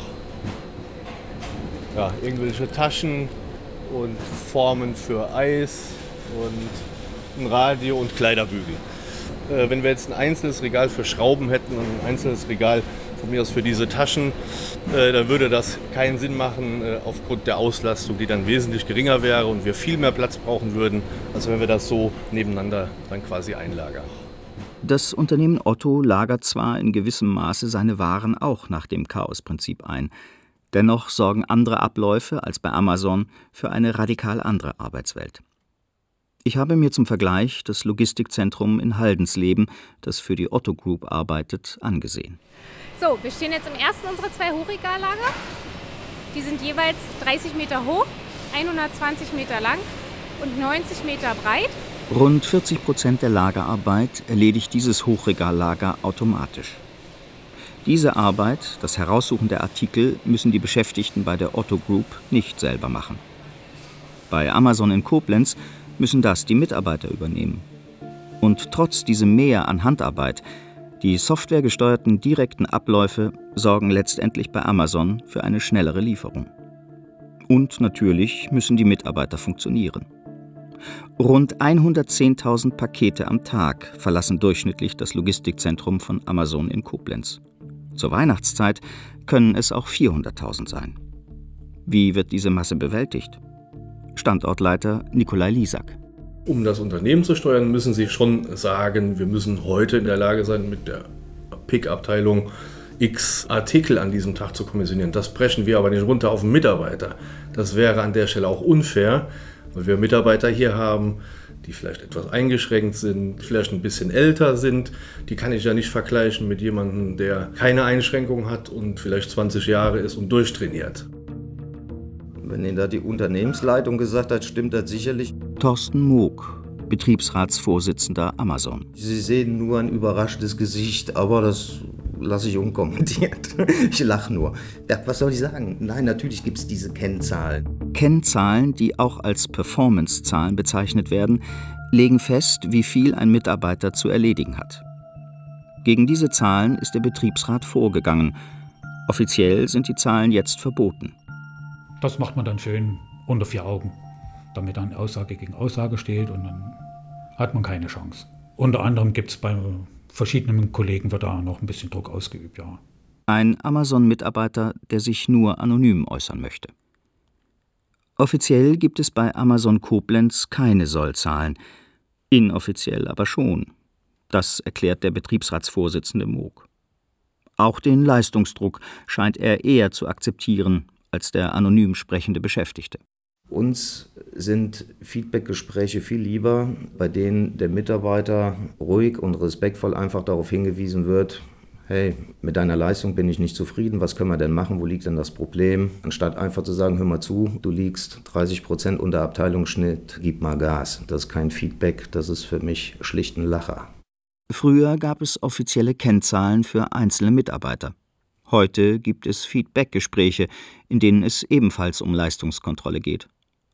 Ja, irgendwelche Taschen und Formen für Eis und ein Radio und Kleiderbügel. Äh, wenn wir jetzt ein einzelnes Regal für Schrauben hätten und ein einzelnes Regal von mir aus für diese Taschen, äh, dann würde das keinen Sinn machen äh, aufgrund der Auslastung, die dann wesentlich geringer wäre und wir viel mehr Platz brauchen würden, als wenn wir das so nebeneinander dann quasi einlagern. Das Unternehmen Otto lagert zwar in gewissem Maße seine Waren auch nach dem Chaosprinzip ein. Dennoch sorgen andere Abläufe als bei Amazon für eine radikal andere Arbeitswelt. Ich habe mir zum Vergleich das Logistikzentrum in Haldensleben, das für die Otto Group arbeitet, angesehen. So, wir stehen jetzt im ersten unserer zwei Hochregallager. Die sind jeweils dreißig Meter hoch, hundertzwanzig Meter lang und neunzig Meter breit. Rund vierzig Prozent der Lagerarbeit erledigt dieses Hochregallager automatisch. Diese Arbeit, das Heraussuchen der Artikel, müssen die Beschäftigten bei der Otto Group nicht selber machen. Bei Amazon in Koblenz müssen das die Mitarbeiter übernehmen. Und trotz diesem Mehr an Handarbeit, die softwaregesteuerten direkten Abläufe sorgen letztendlich bei Amazon für eine schnellere Lieferung. Und natürlich müssen die Mitarbeiter funktionieren. Rund hundertzehntausend Pakete am Tag verlassen durchschnittlich das Logistikzentrum von Amazon in Koblenz. Zur Weihnachtszeit können es auch vierhunderttausend sein. Wie wird diese Masse bewältigt? Standortleiter Nikolai Liesack. Um das Unternehmen zu steuern, müssen Sie schon sagen, wir müssen heute in der Lage sein, mit der Pick-Abteilung x Artikel an diesem Tag zu kommissionieren. Das brechen wir aber nicht runter auf den Mitarbeiter. Das wäre an der Stelle auch unfair, weil wir Mitarbeiter hier haben, die vielleicht etwas eingeschränkt sind, vielleicht ein bisschen älter sind. Die kann ich ja nicht vergleichen mit jemandem, der keine Einschränkung hat und vielleicht zwanzig Jahre ist und durchtrainiert. Wenn Ihnen da die Unternehmensleitung gesagt hat, stimmt das sicherlich. Thorsten Moog, Betriebsratsvorsitzender Amazon. Sie sehen nur ein überraschtes Gesicht, aber das lasse ich unkommentiert. Ich lache nur. Ja, was soll ich sagen? Nein, natürlich gibt es diese Kennzahlen. Kennzahlen, die auch als Performance-Zahlen bezeichnet werden, legen fest, wie viel ein Mitarbeiter zu erledigen hat. Gegen diese Zahlen ist der Betriebsrat vorgegangen. Offiziell sind die Zahlen jetzt verboten. Das macht man dann schön unter vier Augen, damit dann Aussage gegen Aussage steht und dann hat man keine Chance. Unter anderem gibt es bei verschiedenen Kollegen, wird da noch ein bisschen Druck ausgeübt, ja. Ein Amazon-Mitarbeiter, der sich nur anonym äußern möchte. Offiziell gibt es bei Amazon Koblenz keine Sollzahlen, inoffiziell aber schon. Das erklärt der Betriebsratsvorsitzende Moog. Auch den Leistungsdruck scheint er eher zu akzeptieren als der anonym sprechende Beschäftigte. Uns sind Feedbackgespräche viel lieber, bei denen der Mitarbeiter ruhig und respektvoll einfach darauf hingewiesen wird, hey, mit deiner Leistung bin ich nicht zufrieden, was können wir denn machen, wo liegt denn das Problem? Anstatt einfach zu sagen, hör mal zu, du liegst dreißig Prozent unter Abteilungsschnitt, gib mal Gas. Das ist kein Feedback, das ist für mich schlicht ein Lacher. Früher gab es offizielle Kennzahlen für einzelne Mitarbeiter. Heute gibt es Feedbackgespräche, in denen es ebenfalls um Leistungskontrolle geht.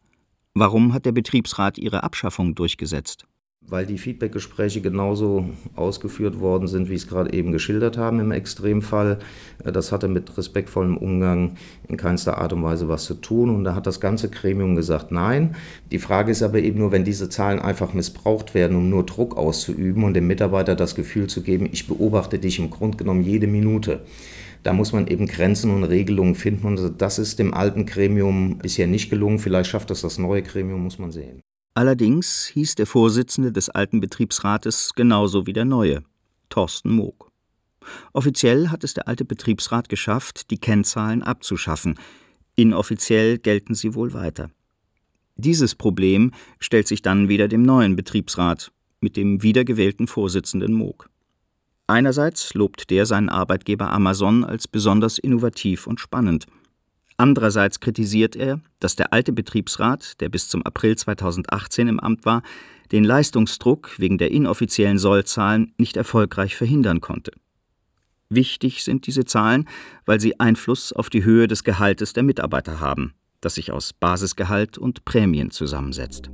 Warum hat der Betriebsrat ihre Abschaffung durchgesetzt? Weil die Feedbackgespräche genauso ausgeführt worden sind, wie ich es gerade eben geschildert habe im Extremfall. Das hatte mit respektvollem Umgang in keinster Art und Weise was zu tun. Und da hat das ganze Gremium gesagt, nein. Die Frage ist aber eben nur, wenn diese Zahlen einfach missbraucht werden, um nur Druck auszuüben und dem Mitarbeiter das Gefühl zu geben, ich beobachte dich im Grunde genommen jede Minute. Da muss man eben Grenzen und Regelungen finden. Und das ist dem alten Gremium bisher nicht gelungen. Vielleicht schafft es das neue Gremium, muss man sehen. Allerdings hieß der Vorsitzende des alten Betriebsrates genauso wie der neue, Thorsten Moog. Offiziell hat es der alte Betriebsrat geschafft, die Kennzahlen abzuschaffen. Inoffiziell gelten sie wohl weiter. Dieses Problem stellt sich dann wieder dem neuen Betriebsrat mit dem wiedergewählten Vorsitzenden Moog. Einerseits lobt der seinen Arbeitgeber Amazon als besonders innovativ und spannend. Andererseits kritisiert er, dass der alte Betriebsrat, der bis zum April zweitausendachtzehn im Amt war, den Leistungsdruck wegen der inoffiziellen Sollzahlen nicht erfolgreich verhindern konnte. Wichtig sind diese Zahlen, weil sie Einfluss auf die Höhe des Gehaltes der Mitarbeiter haben, das sich aus Basisgehalt und Prämien zusammensetzt.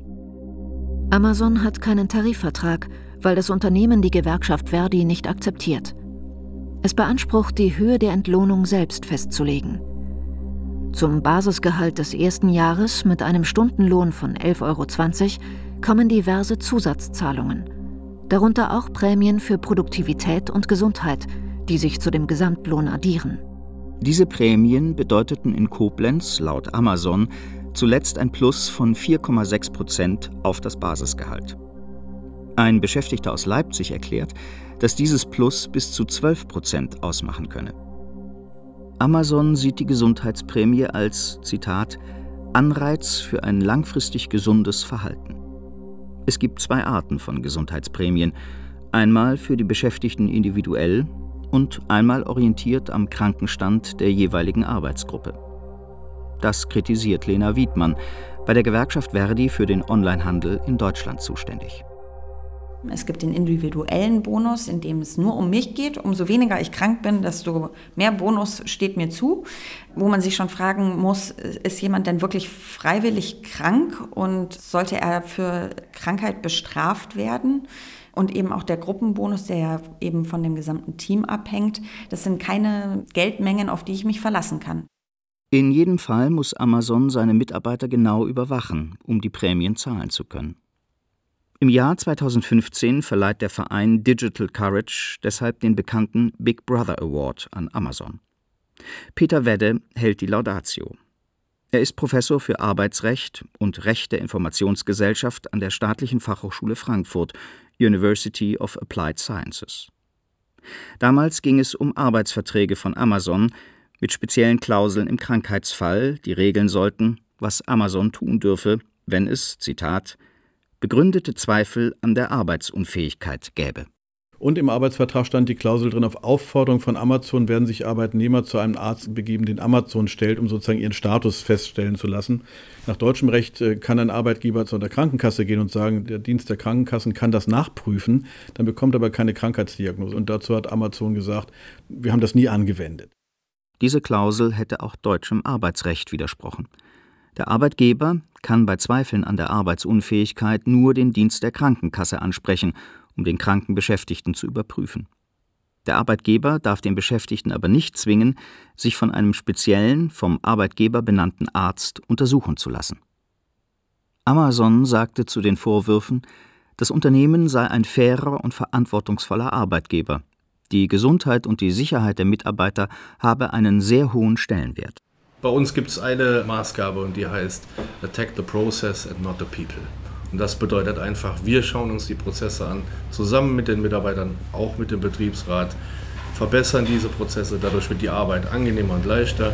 Amazon hat keinen Tarifvertrag, weil das Unternehmen die Gewerkschaft Verdi nicht akzeptiert. Es beansprucht, die Höhe der Entlohnung selbst festzulegen. Zum Basisgehalt des ersten Jahres mit einem Stundenlohn von elf Euro zwanzig kommen diverse Zusatzzahlungen, darunter auch Prämien für Produktivität und Gesundheit, die sich zu dem Gesamtlohn addieren. Diese Prämien bedeuteten in Koblenz laut Amazon zuletzt ein Plus von vier Komma sechs Prozent auf das Basisgehalt. Ein Beschäftigter aus Leipzig erklärt, dass dieses Plus bis zu zwölf Prozent ausmachen könne. Amazon sieht die Gesundheitsprämie als, Zitat, Anreiz für ein langfristig gesundes Verhalten. Es gibt zwei Arten von Gesundheitsprämien, einmal für die Beschäftigten individuell und einmal orientiert am Krankenstand der jeweiligen Arbeitsgruppe. Das kritisiert Lena Wiedmann, bei der Gewerkschaft Verdi für den Onlinehandel in Deutschland zuständig. Es gibt den individuellen Bonus, in dem es nur um mich geht. Umso weniger ich krank bin, desto mehr Bonus steht mir zu. Wo man sich schon fragen muss, ist jemand denn wirklich freiwillig krank und sollte er für Krankheit bestraft werden? Und eben auch der Gruppenbonus, der ja eben von dem gesamten Team abhängt. Das sind keine Geldmengen, auf die ich mich verlassen kann. In jedem Fall muss Amazon seine Mitarbeiter genau überwachen, um die Prämien zahlen zu können. Im Jahr zweitausendfünfzehn verleiht der Verein Digital Courage deshalb den bekannten Big Brother Award an Amazon. Peter Wedde hält die Laudatio. Er ist Professor für Arbeitsrecht und Recht der Informationsgesellschaft an der Staatlichen Fachhochschule Frankfurt, University of Applied Sciences. Damals ging es um Arbeitsverträge von Amazon mit speziellen Klauseln im Krankheitsfall, die regeln sollten, was Amazon tun dürfe, wenn es, Zitat, begründete Zweifel an der Arbeitsunfähigkeit gäbe. Und im Arbeitsvertrag stand die Klausel drin, auf Aufforderung von Amazon werden sich Arbeitnehmer zu einem Arzt begeben, den Amazon stellt, um sozusagen ihren Status feststellen zu lassen. Nach deutschem Recht kann ein Arbeitgeber zu einer Krankenkasse gehen und sagen, der Dienst der Krankenkassen kann das nachprüfen, dann bekommt er aber keine Krankheitsdiagnose. Und dazu hat Amazon gesagt, wir haben das nie angewendet. Diese Klausel hätte auch deutschem Arbeitsrecht widersprochen. Der Arbeitgeber kann bei Zweifeln an der Arbeitsunfähigkeit nur den Dienst der Krankenkasse ansprechen, um den kranken Beschäftigten zu überprüfen. Der Arbeitgeber darf den Beschäftigten aber nicht zwingen, sich von einem speziellen, vom Arbeitgeber benannten Arzt untersuchen zu lassen. Amazon sagte zu den Vorwürfen, das Unternehmen sei ein fairer und verantwortungsvoller Arbeitgeber. Die Gesundheit und die Sicherheit der Mitarbeiter habe einen sehr hohen Stellenwert. Bei uns gibt es eine Maßgabe und die heißt Attack the process and not the people. Und das bedeutet einfach, wir schauen uns die Prozesse an, zusammen mit den Mitarbeitern, auch mit dem Betriebsrat, verbessern diese Prozesse, dadurch wird die Arbeit angenehmer und leichter.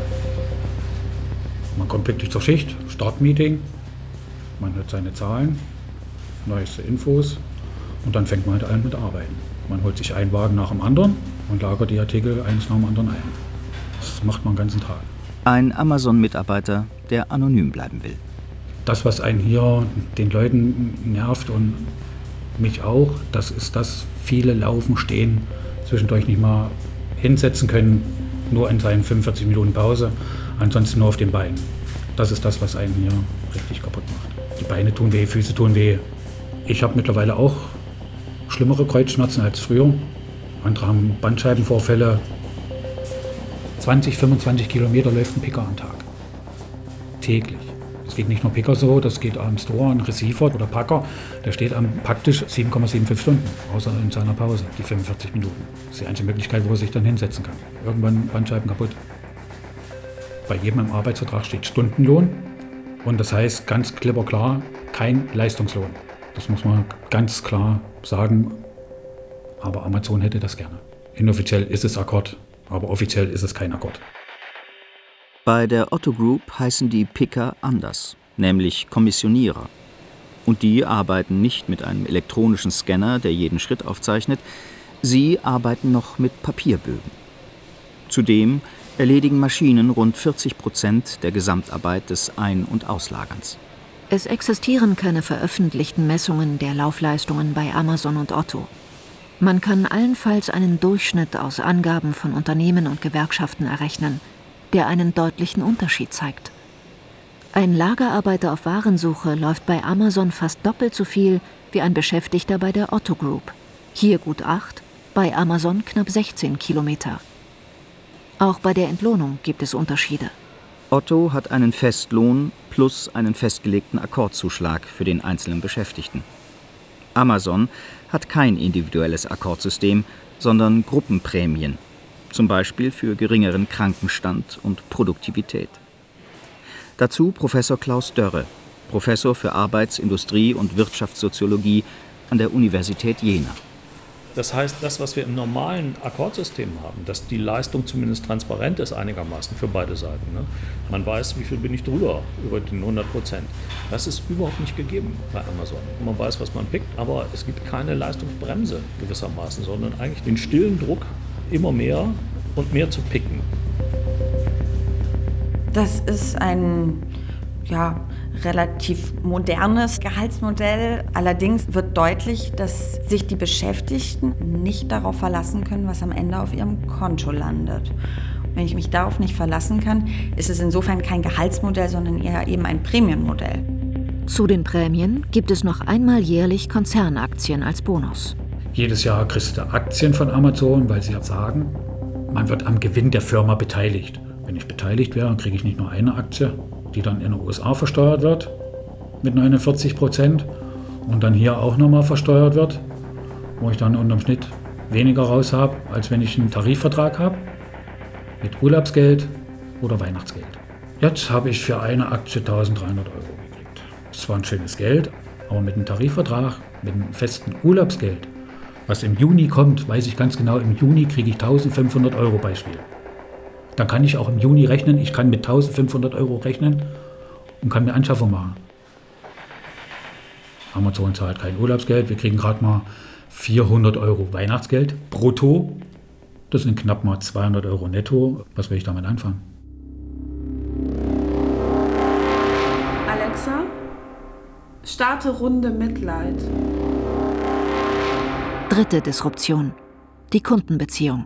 Man kommt pünktlich zur Schicht, Startmeeting, man hat seine Zahlen, neueste Infos und dann fängt man halt an mit Arbeiten. Man holt sich einen Wagen nach dem anderen und lagert die Artikel eines nach dem anderen ein. Das macht man den ganzen Tag. Ein Amazon-Mitarbeiter, der anonym bleiben will. Das, was einen hier den Leuten nervt und mich auch, das ist, dass viele laufen, stehen, zwischendurch nicht mal hinsetzen können, nur in seinen fünfundvierzig Minuten Pause, ansonsten nur auf den Beinen. Das ist das, was einen hier richtig kaputt macht. Die Beine tun weh, Füße tun weh. Ich habe mittlerweile auch schlimmere Kreuzschmerzen als früher. Andere haben Bandscheibenvorfälle. zwanzig, fünfundzwanzig Kilometer läuft ein Picker am Tag. Täglich. Es geht nicht nur Picker so, das geht am Store, ein Receiver oder Packer. Der steht am praktisch sieben Komma fünfundsiebzig Stunden, außer in seiner Pause, die fünfundvierzig Minuten. Das ist die einzige Möglichkeit, wo er sich dann hinsetzen kann. Irgendwann Bandscheiben kaputt. Bei jedem im Arbeitsvertrag steht Stundenlohn. Und das heißt ganz klipp und klar, kein Leistungslohn. Das muss man ganz klar sagen. Aber Amazon hätte das gerne. Inoffiziell ist es Akkord, aber offiziell ist es kein Akkord. Bei der Otto Group heißen die Picker anders, nämlich Kommissionierer. Und die arbeiten nicht mit einem elektronischen Scanner, der jeden Schritt aufzeichnet. Sie arbeiten noch mit Papierbögen. Zudem erledigen Maschinen rund vierzig Prozent der Gesamtarbeit des Ein- und Auslagerns. Es existieren keine veröffentlichten Messungen der Laufleistungen bei Amazon und Otto. Man kann allenfalls einen Durchschnitt aus Angaben von Unternehmen und Gewerkschaften errechnen, der einen deutlichen Unterschied zeigt. Ein Lagerarbeiter auf Warensuche läuft bei Amazon fast doppelt so viel wie ein Beschäftigter bei der Otto Group. Hier gut acht, bei Amazon knapp sechzehn Kilometer. Auch bei der Entlohnung gibt es Unterschiede. Otto hat einen Festlohn plus einen festgelegten Akkordzuschlag für den einzelnen Beschäftigten. Amazon hat kein individuelles Akkordsystem, sondern Gruppenprämien, zum Beispiel für geringeren Krankenstand und Produktivität. Dazu Professor Klaus Dörre, Professor für Arbeits-, Industrie- und Wirtschaftssoziologie an der Universität Jena. Das heißt, das, was wir im normalen Akkordsystem haben, dass die Leistung zumindest transparent ist einigermaßen für beide Seiten. Ne? Man weiß, wie viel bin ich drüber, über den hundert Prozent. Das ist überhaupt nicht gegeben bei Amazon. Man weiß, was man pickt, aber es gibt keine Leistungsbremse gewissermaßen, sondern eigentlich den stillen Druck, immer mehr und mehr zu picken. Das ist ein ja, relativ modernes Gehaltsmodell. Allerdings wird deutlich, dass sich die Beschäftigten nicht darauf verlassen können, was am Ende auf ihrem Konto landet. Wenn ich mich darauf nicht verlassen kann, ist es insofern kein Gehaltsmodell, sondern eher eben ein Prämienmodell. Zu den Prämien gibt es noch einmal jährlich Konzernaktien als Bonus. Jedes Jahr kriegst du Aktien von Amazon, weil sie ja sagen, man wird am Gewinn der Firma beteiligt. Wenn ich beteiligt wäre, dann kriege ich nicht nur eine Aktie, die dann in den U S A versteuert wird mit neunundvierzig Prozent und dann hier auch nochmal versteuert wird, wo ich dann unterm Schnitt weniger raus habe, als wenn ich einen Tarifvertrag habe mit Urlaubsgeld oder Weihnachtsgeld. Jetzt habe ich für eine Aktie eintausenddreihundert Euro gekriegt. Das war ein schönes Geld, aber mit einem Tarifvertrag, mit einem festen Urlaubsgeld, was im Juni kommt, weiß ich ganz genau, im Juni kriege ich eintausendfünfhundert Euro Beispiel. Dann kann ich auch im Juni rechnen, ich kann mit eintausendfünfhundert Euro rechnen und kann mir Anschaffung machen. Amazon zahlt kein Urlaubsgeld, wir kriegen gerade mal vierhundert Euro Weihnachtsgeld brutto. Das sind knapp mal zweihundert Euro netto. Was will ich damit anfangen? Alexa, starte Runde Mitleid. Dritte Disruption. Die Kundenbeziehung.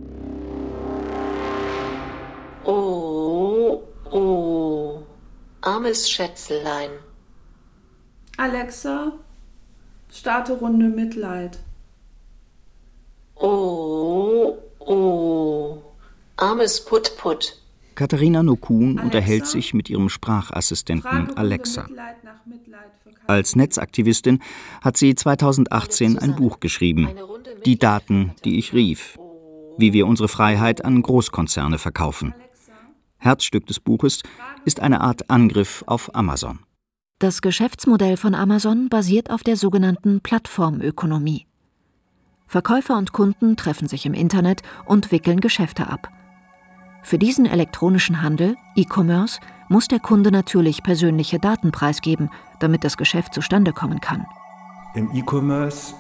Oh, oh, armes Schätzelein. Alexa, starte Runde Mitleid. Oh, oh, armes Put-Put. Katharina Nokun unterhält sich mit ihrem Sprachassistenten Alexa. Als Netzaktivistin hat sie zweitausendachtzehn ein Buch geschrieben, Die Daten, die ich rief, wie wir unsere Freiheit an Großkonzerne verkaufen. Herzstück des Buches ist eine Art Angriff auf Amazon. Das Geschäftsmodell von Amazon basiert auf der sogenannten Plattformökonomie. Verkäufer und Kunden treffen sich im Internet und wickeln Geschäfte ab. Für diesen elektronischen Handel, E-Commerce, muss der Kunde natürlich persönliche Daten preisgeben, damit das Geschäft zustande kommen kann. Im E-Commerce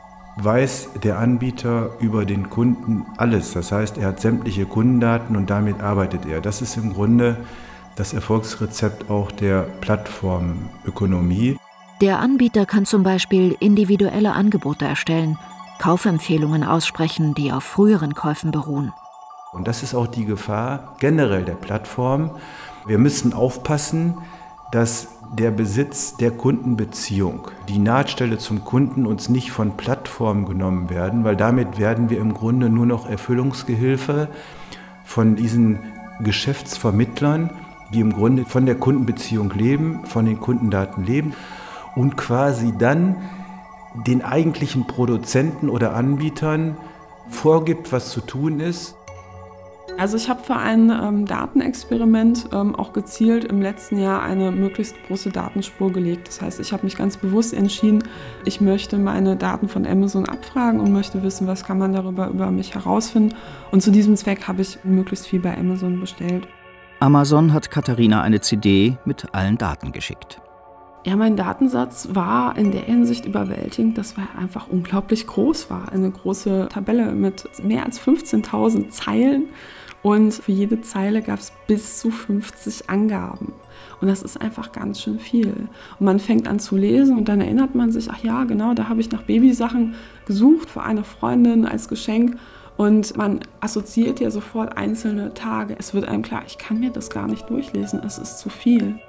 weiß der Anbieter über den Kunden alles. Das heißt, er hat sämtliche Kundendaten und damit arbeitet er. Das ist im Grunde das Erfolgsrezept auch der Plattformökonomie. Der Anbieter kann zum Beispiel individuelle Angebote erstellen, Kaufempfehlungen aussprechen, die auf früheren Käufen beruhen. Und das ist auch die Gefahr generell der Plattform. Wir müssen aufpassen, dass der Besitz der Kundenbeziehung, die Nahtstelle zum Kunden uns nicht von Plattformen genommen werden, weil damit werden wir im Grunde nur noch Erfüllungsgehilfe von diesen Geschäftsvermittlern, die im Grunde von der Kundenbeziehung leben, von den Kundendaten leben und quasi dann den eigentlichen Produzenten oder Anbietern vorgibt, was zu tun ist. Also ich habe für ein ähm, Datenexperiment ähm, auch gezielt im letzten Jahr eine möglichst große Datenspur gelegt. Das heißt, ich habe mich ganz bewusst entschieden, ich möchte meine Daten von Amazon abfragen und möchte wissen, was kann man darüber über mich herausfinden. Und zu diesem Zweck habe ich möglichst viel bei Amazon bestellt. Amazon hat Katharina eine C D mit allen Daten geschickt. Ja, mein Datensatz war in der Hinsicht überwältigend, dass er einfach unglaublich groß war. Eine große Tabelle mit mehr als fünfzehntausend Zeilen. Und für jede Zeile gab es bis zu fünfzig Angaben. Und das ist einfach ganz schön viel. Und man fängt an zu lesen und dann erinnert man sich, ach ja, genau, da habe ich nach Babysachen gesucht für eine Freundin als Geschenk. Und man assoziiert ja sofort einzelne Tage. Es wird einem klar, ich kann mir das gar nicht durchlesen, es ist zu viel.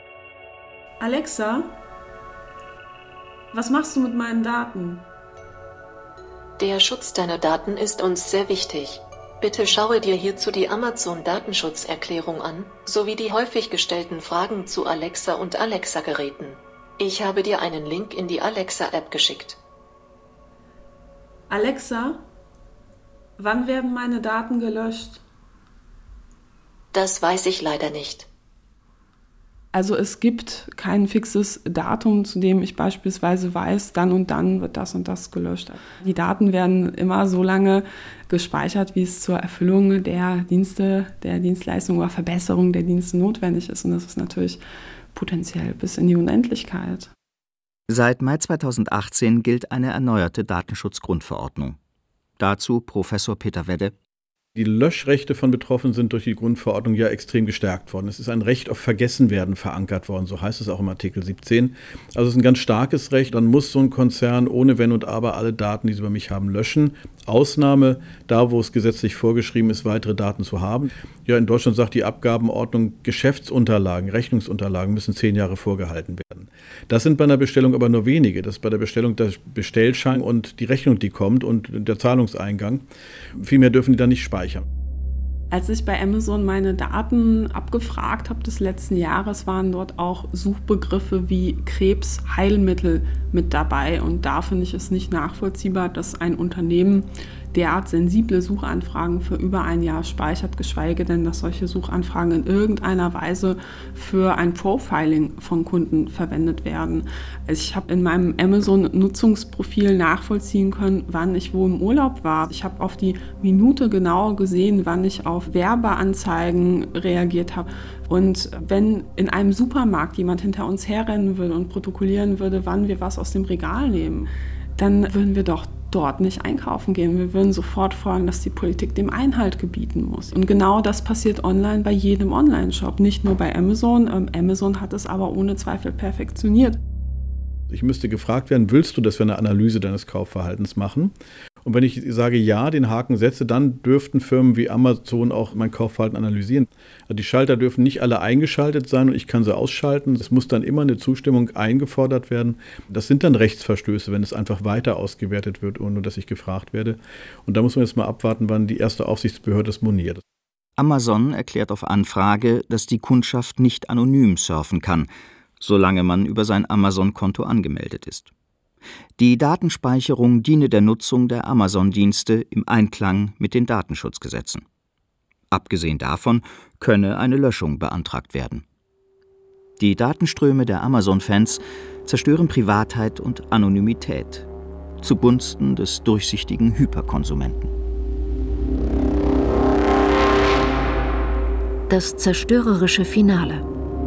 Alexa, was machst du mit meinen Daten? Der Schutz deiner Daten ist uns sehr wichtig. Bitte schaue dir hierzu die Amazon-Datenschutzerklärung an, sowie die häufig gestellten Fragen zu Alexa und Alexa-Geräten. Ich habe dir einen Link in die Alexa-App geschickt. Alexa, wann werden meine Daten gelöscht? Das weiß ich leider nicht. Also es gibt kein fixes Datum, zu dem ich beispielsweise weiß, dann und dann wird das und das gelöscht. Die Daten werden immer so lange gespeichert, wie es zur Erfüllung der Dienste, der Dienstleistung oder Verbesserung der Dienste notwendig ist. Und das ist natürlich potenziell bis in die Unendlichkeit. Seit Mai zweitausendachtzehn gilt eine erneuerte Datenschutzgrundverordnung. Dazu Professor Peter Wedde. Die Löschrechte von Betroffenen sind durch die Grundverordnung ja extrem gestärkt worden. Es ist ein Recht auf Vergessenwerden verankert worden, so heißt es auch im Artikel siebzehn. Also es ist ein ganz starkes Recht. Dann muss so ein Konzern ohne Wenn und Aber alle Daten, die sie über mich haben, löschen. Ausnahme, da wo es gesetzlich vorgeschrieben ist, weitere Daten zu haben. Ja, in Deutschland sagt die Abgabenordnung, Geschäftsunterlagen, Rechnungsunterlagen müssen zehn Jahre vorgehalten werden. Das sind bei einer Bestellung aber nur wenige. Das ist bei der Bestellung der Bestellschein und die Rechnung, die kommt und der Zahlungseingang. Viel mehr dürfen die dann nicht speichern. Als ich bei Amazon meine Daten abgefragt habe des letzten Jahres, waren dort auch Suchbegriffe wie Krebsheilmittel mit dabei. Und da finde ich es nicht nachvollziehbar, dass ein Unternehmen derart sensible Suchanfragen für über ein Jahr speichert, geschweige denn, dass solche Suchanfragen in irgendeiner Weise für ein Profiling von Kunden verwendet werden. Ich habe in meinem Amazon-Nutzungsprofil nachvollziehen können, wann ich wo im Urlaub war. Ich habe auf die Minute genau gesehen, wann ich auf Werbeanzeigen reagiert habe. Und wenn in einem Supermarkt jemand hinter uns herrennen würde und protokollieren würde, wann wir was aus dem Regal nehmen, dann würden wir doch dort nicht einkaufen gehen. Wir würden sofort fordern, dass die Politik dem Einhalt gebieten muss. Und genau das passiert online bei jedem Online-Shop, nicht nur bei Amazon. Ähm, Amazon hat es aber ohne Zweifel perfektioniert. Ich müsste gefragt werden, willst du, dass wir eine Analyse deines Kaufverhaltens machen? Und wenn ich sage ja, den Haken setze, dann dürften Firmen wie Amazon auch mein Kaufverhalten analysieren. Also die Schalter dürfen nicht alle eingeschaltet sein und ich kann sie ausschalten. Es muss dann immer eine Zustimmung eingefordert werden. Das sind dann Rechtsverstöße, wenn es einfach weiter ausgewertet wird, ohne dass ich gefragt werde. Und da muss man jetzt mal abwarten, wann die erste Aufsichtsbehörde es moniert. Amazon erklärt auf Anfrage, dass die Kundschaft nicht anonym surfen kann, solange man über sein Amazon-Konto angemeldet ist. Die Datenspeicherung diene der Nutzung der Amazon-Dienste im Einklang mit den Datenschutzgesetzen. Abgesehen davon könne eine Löschung beantragt werden. Die Datenströme der Amazon-Fans zerstören Privatheit und Anonymität zugunsten des durchsichtigen Hyperkonsumenten. Das zerstörerische Finale.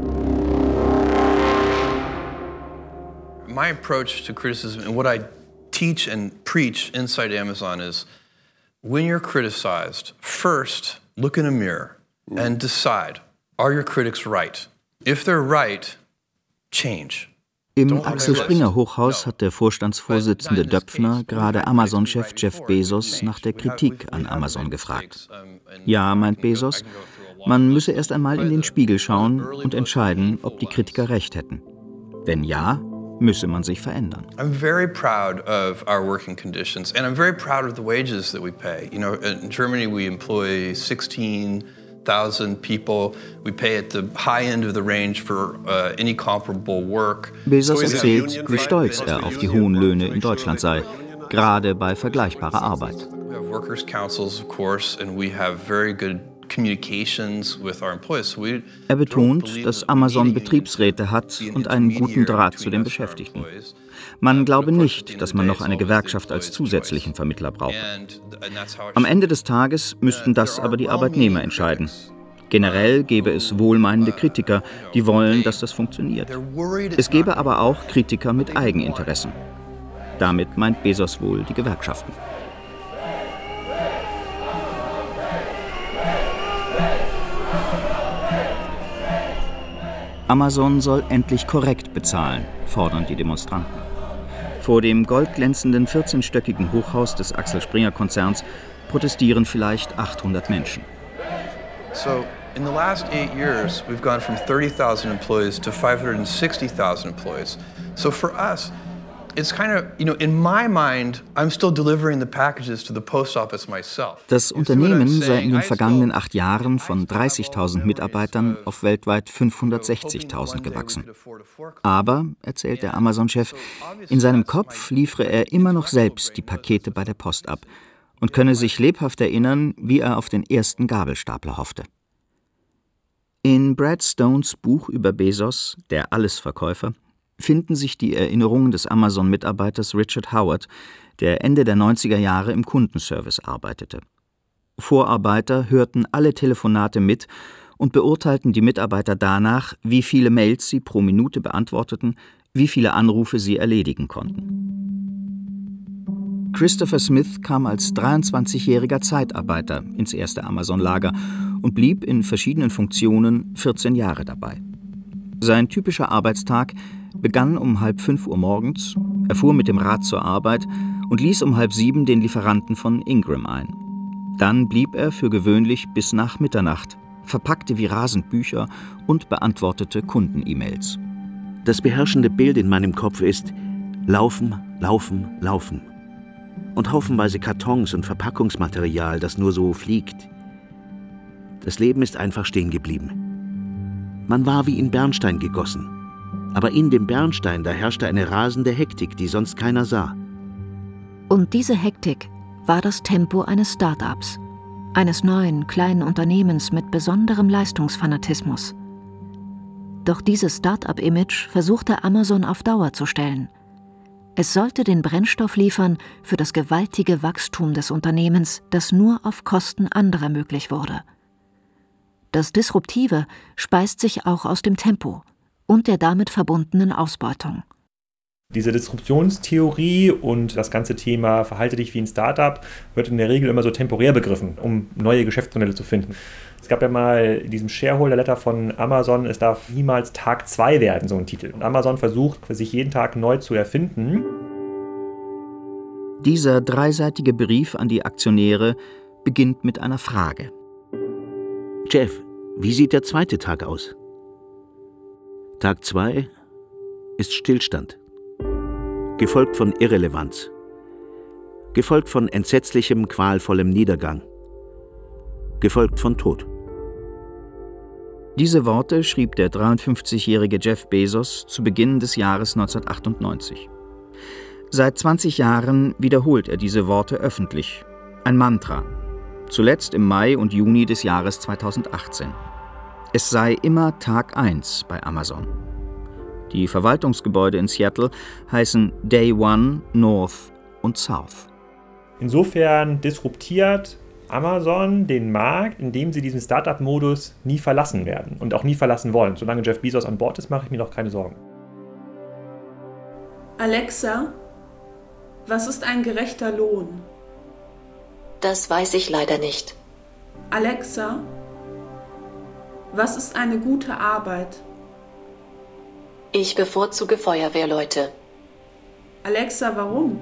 My approach to criticism and what I teach and preach inside Amazon is when you're criticized, first look in a mirror and decide, are your critics right? If they're right, change. Im Axel Springer Hochhaus hat der Vorstandsvorsitzende Döpfner gerade Amazon-Chef Jeff Bezos nach der Kritik an Amazon gefragt. Ja, meint Bezos, man müsse erst einmal in den Spiegel schauen und entscheiden, ob die Kritiker recht hätten. Wenn ja, müsse man sich verändern. I'm very proud of our working conditions and I'm very proud of the wages that we pay. You know, in Germany we employ sixteen thousand people. We pay at the high end of the range for uh, any comparable work. Bezos erzählt, wie stolz er auf die hohen Löhne in Deutschland sei, gerade bei vergleichbarer Arbeit. We have workers' councils, of course, and we have very good Er betont, dass Amazon Betriebsräte hat und einen guten Draht zu den Beschäftigten. Man glaube nicht, dass man noch eine Gewerkschaft als zusätzlichen Vermittler brauche. Am Ende des Tages müssten das aber die Arbeitnehmer entscheiden. Generell gäbe es wohlmeinende Kritiker, die wollen, dass das funktioniert. Es gäbe aber auch Kritiker mit Eigeninteressen. Damit meint Bezos wohl die Gewerkschaften. Amazon soll endlich korrekt bezahlen, fordern die Demonstranten. Vor dem goldglänzenden vierzehnstöckigen Hochhaus des Axel Springer Konzerns protestieren vielleicht achthundert Menschen. So, in the last eight years, we've gone from thirty thousand employees to five hundred sixty thousand employees. So for us, it's kind of, you know, in my mind, I'm still delivering the packages to the post office myself. Das Unternehmen sei in den vergangenen acht Jahren von dreißigtausend Mitarbeitern auf weltweit fünfhundertsechzigtausend gewachsen. Aber, erzählt der Amazon-Chef, in seinem Kopf liefere er immer noch selbst die Pakete bei der Post ab und könne sich lebhaft erinnern, wie er auf den ersten Gabelstapler hoffte. In Brad Stones Buch über Bezos, der Allesverkäufer, finden sich die Erinnerungen des Amazon-Mitarbeiters Richard Howard, der Ende der neunziger Jahre im Kundenservice arbeitete. Vorarbeiter hörten alle Telefonate mit und beurteilten die Mitarbeiter danach, wie viele Mails sie pro Minute beantworteten, wie viele Anrufe sie erledigen konnten. Christopher Smith kam als dreiundzwanzigjähriger Zeitarbeiter ins erste Amazon-Lager und blieb in verschiedenen Funktionen vierzehn Jahre dabei. Sein typischer Arbeitstag begann um halb fünf Uhr morgens, er fuhr mit dem Rad zur Arbeit und ließ um halb sieben den Lieferanten von Ingram ein. Dann blieb er für gewöhnlich bis nach Mitternacht, verpackte wie rasend Bücher und beantwortete Kunden-E-Mails. Das beherrschende Bild in meinem Kopf ist: Laufen, laufen, laufen. Und haufenweise Kartons und Verpackungsmaterial, das nur so fliegt. Das Leben ist einfach stehen geblieben. Man war wie in Bernstein gegossen. Aber in dem Bernstein, da herrschte eine rasende Hektik, die sonst keiner sah. Und diese Hektik war das Tempo eines Start-ups, eines neuen, kleinen Unternehmens mit besonderem Leistungsfanatismus. Doch dieses Start-up-Image versuchte Amazon auf Dauer zu stellen. Es sollte den Brennstoff liefern für das gewaltige Wachstum des Unternehmens, das nur auf Kosten anderer möglich wurde. Das Disruptive speist sich auch aus dem Tempo und der damit verbundenen Ausbeutung. Diese Disruptionstheorie und das ganze Thema Verhalte dich wie ein Startup wird in der Regel immer so temporär begriffen, um neue Geschäftsmodelle zu finden. Es gab ja mal in diesem Shareholder-Letter von Amazon, es darf niemals Tag zwei werden, so ein Titel. Und Amazon versucht, sich jeden Tag neu zu erfinden. Dieser dreiseitige Brief an die Aktionäre beginnt mit einer Frage. Jeff, wie sieht der zweite Tag aus? Tag zwei ist Stillstand, gefolgt von Irrelevanz, gefolgt von entsetzlichem, qualvollem Niedergang, gefolgt von Tod. Diese Worte schrieb der dreiundfünfzigjährige Jeff Bezos zu Beginn des Jahres neunzehnhundertachtundneunzig. Seit zwanzig Jahren wiederholt er diese Worte öffentlich, ein Mantra, zuletzt im Mai und Juni des Jahres zweitausendachtzehn. Es sei immer Tag eins bei Amazon. Die Verwaltungsgebäude in Seattle heißen Day One, North und South. Insofern disruptiert Amazon den Markt, indem sie diesen Startup-Modus nie verlassen werden und auch nie verlassen wollen. Solange Jeff Bezos an Bord ist, mache ich mir noch keine Sorgen. Alexa, was ist ein gerechter Lohn? Das weiß ich leider nicht. Alexa, was ist eine gute Arbeit? Ich bevorzuge Feuerwehrleute. Alexa, warum?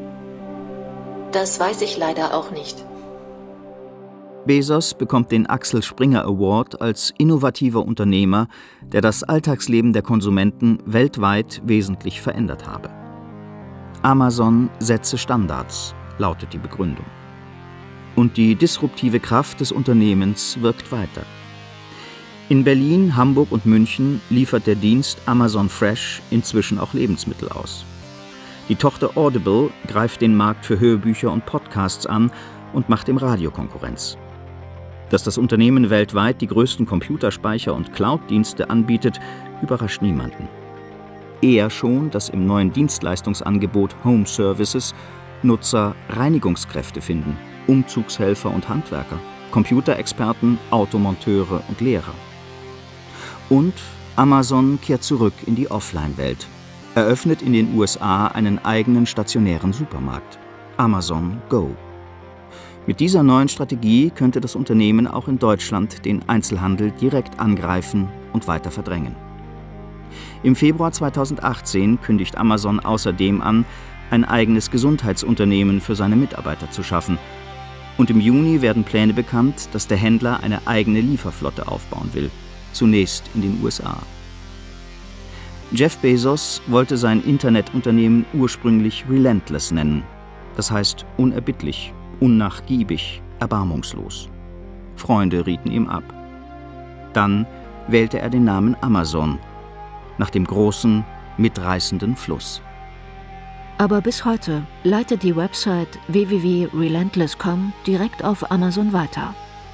Das weiß ich leider auch nicht. Bezos bekommt den Axel Springer Award als innovativer Unternehmer, der das Alltagsleben der Konsumenten weltweit wesentlich verändert habe. Amazon setze Standards, lautet die Begründung. Und die disruptive Kraft des Unternehmens wirkt weiter. In Berlin, Hamburg und München liefert der Dienst Amazon Fresh inzwischen auch Lebensmittel aus. Die Tochter Audible greift den Markt für Hörbücher und Podcasts an und macht dem Radio Konkurrenz. Dass das Unternehmen weltweit die größten Computerspeicher und Cloud-Dienste anbietet, überrascht niemanden. Eher schon, dass im neuen Dienstleistungsangebot Home Services Nutzer Reinigungskräfte finden, Umzugshelfer und Handwerker, Computerexperten, Automonteure und Lehrer. Und Amazon kehrt zurück in die Offline-Welt, eröffnet in den U S A einen eigenen stationären Supermarkt, Amazon Go. Mit dieser neuen Strategie könnte das Unternehmen auch in Deutschland den Einzelhandel direkt angreifen und weiter verdrängen. Im Februar zweitausendachtzehn kündigt Amazon außerdem an, ein eigenes Gesundheitsunternehmen für seine Mitarbeiter zu schaffen. Und im Juni werden Pläne bekannt, dass der Händler eine eigene Lieferflotte aufbauen will, zunächst in den U S A. Jeff Bezos wollte sein Internetunternehmen ursprünglich Relentless nennen, das heißt unerbittlich, unnachgiebig, erbarmungslos. Freunde rieten ihm ab. Dann wählte er den Namen Amazon, nach dem großen, mitreißenden Fluss. Aber bis heute leitet die Website w w w punkt relentless punkt com direkt auf Amazon weiter.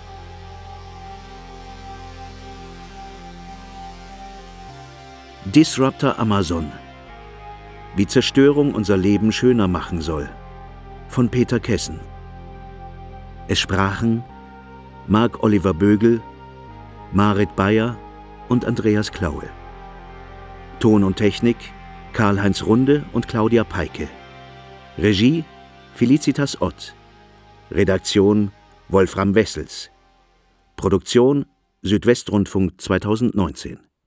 Disruptor Amazon. Wie Zerstörung unser Leben schöner machen soll. Von Peter Kessen. Es sprachen Marc Oliver Bögel, Marit Bayer und Andreas Klaue. Ton und Technik Karl-Heinz Runde und Claudia Peike. Regie Felicitas Ott. Redaktion Wolfram Wessels. Produktion Südwestrundfunk zweitausendneunzehn.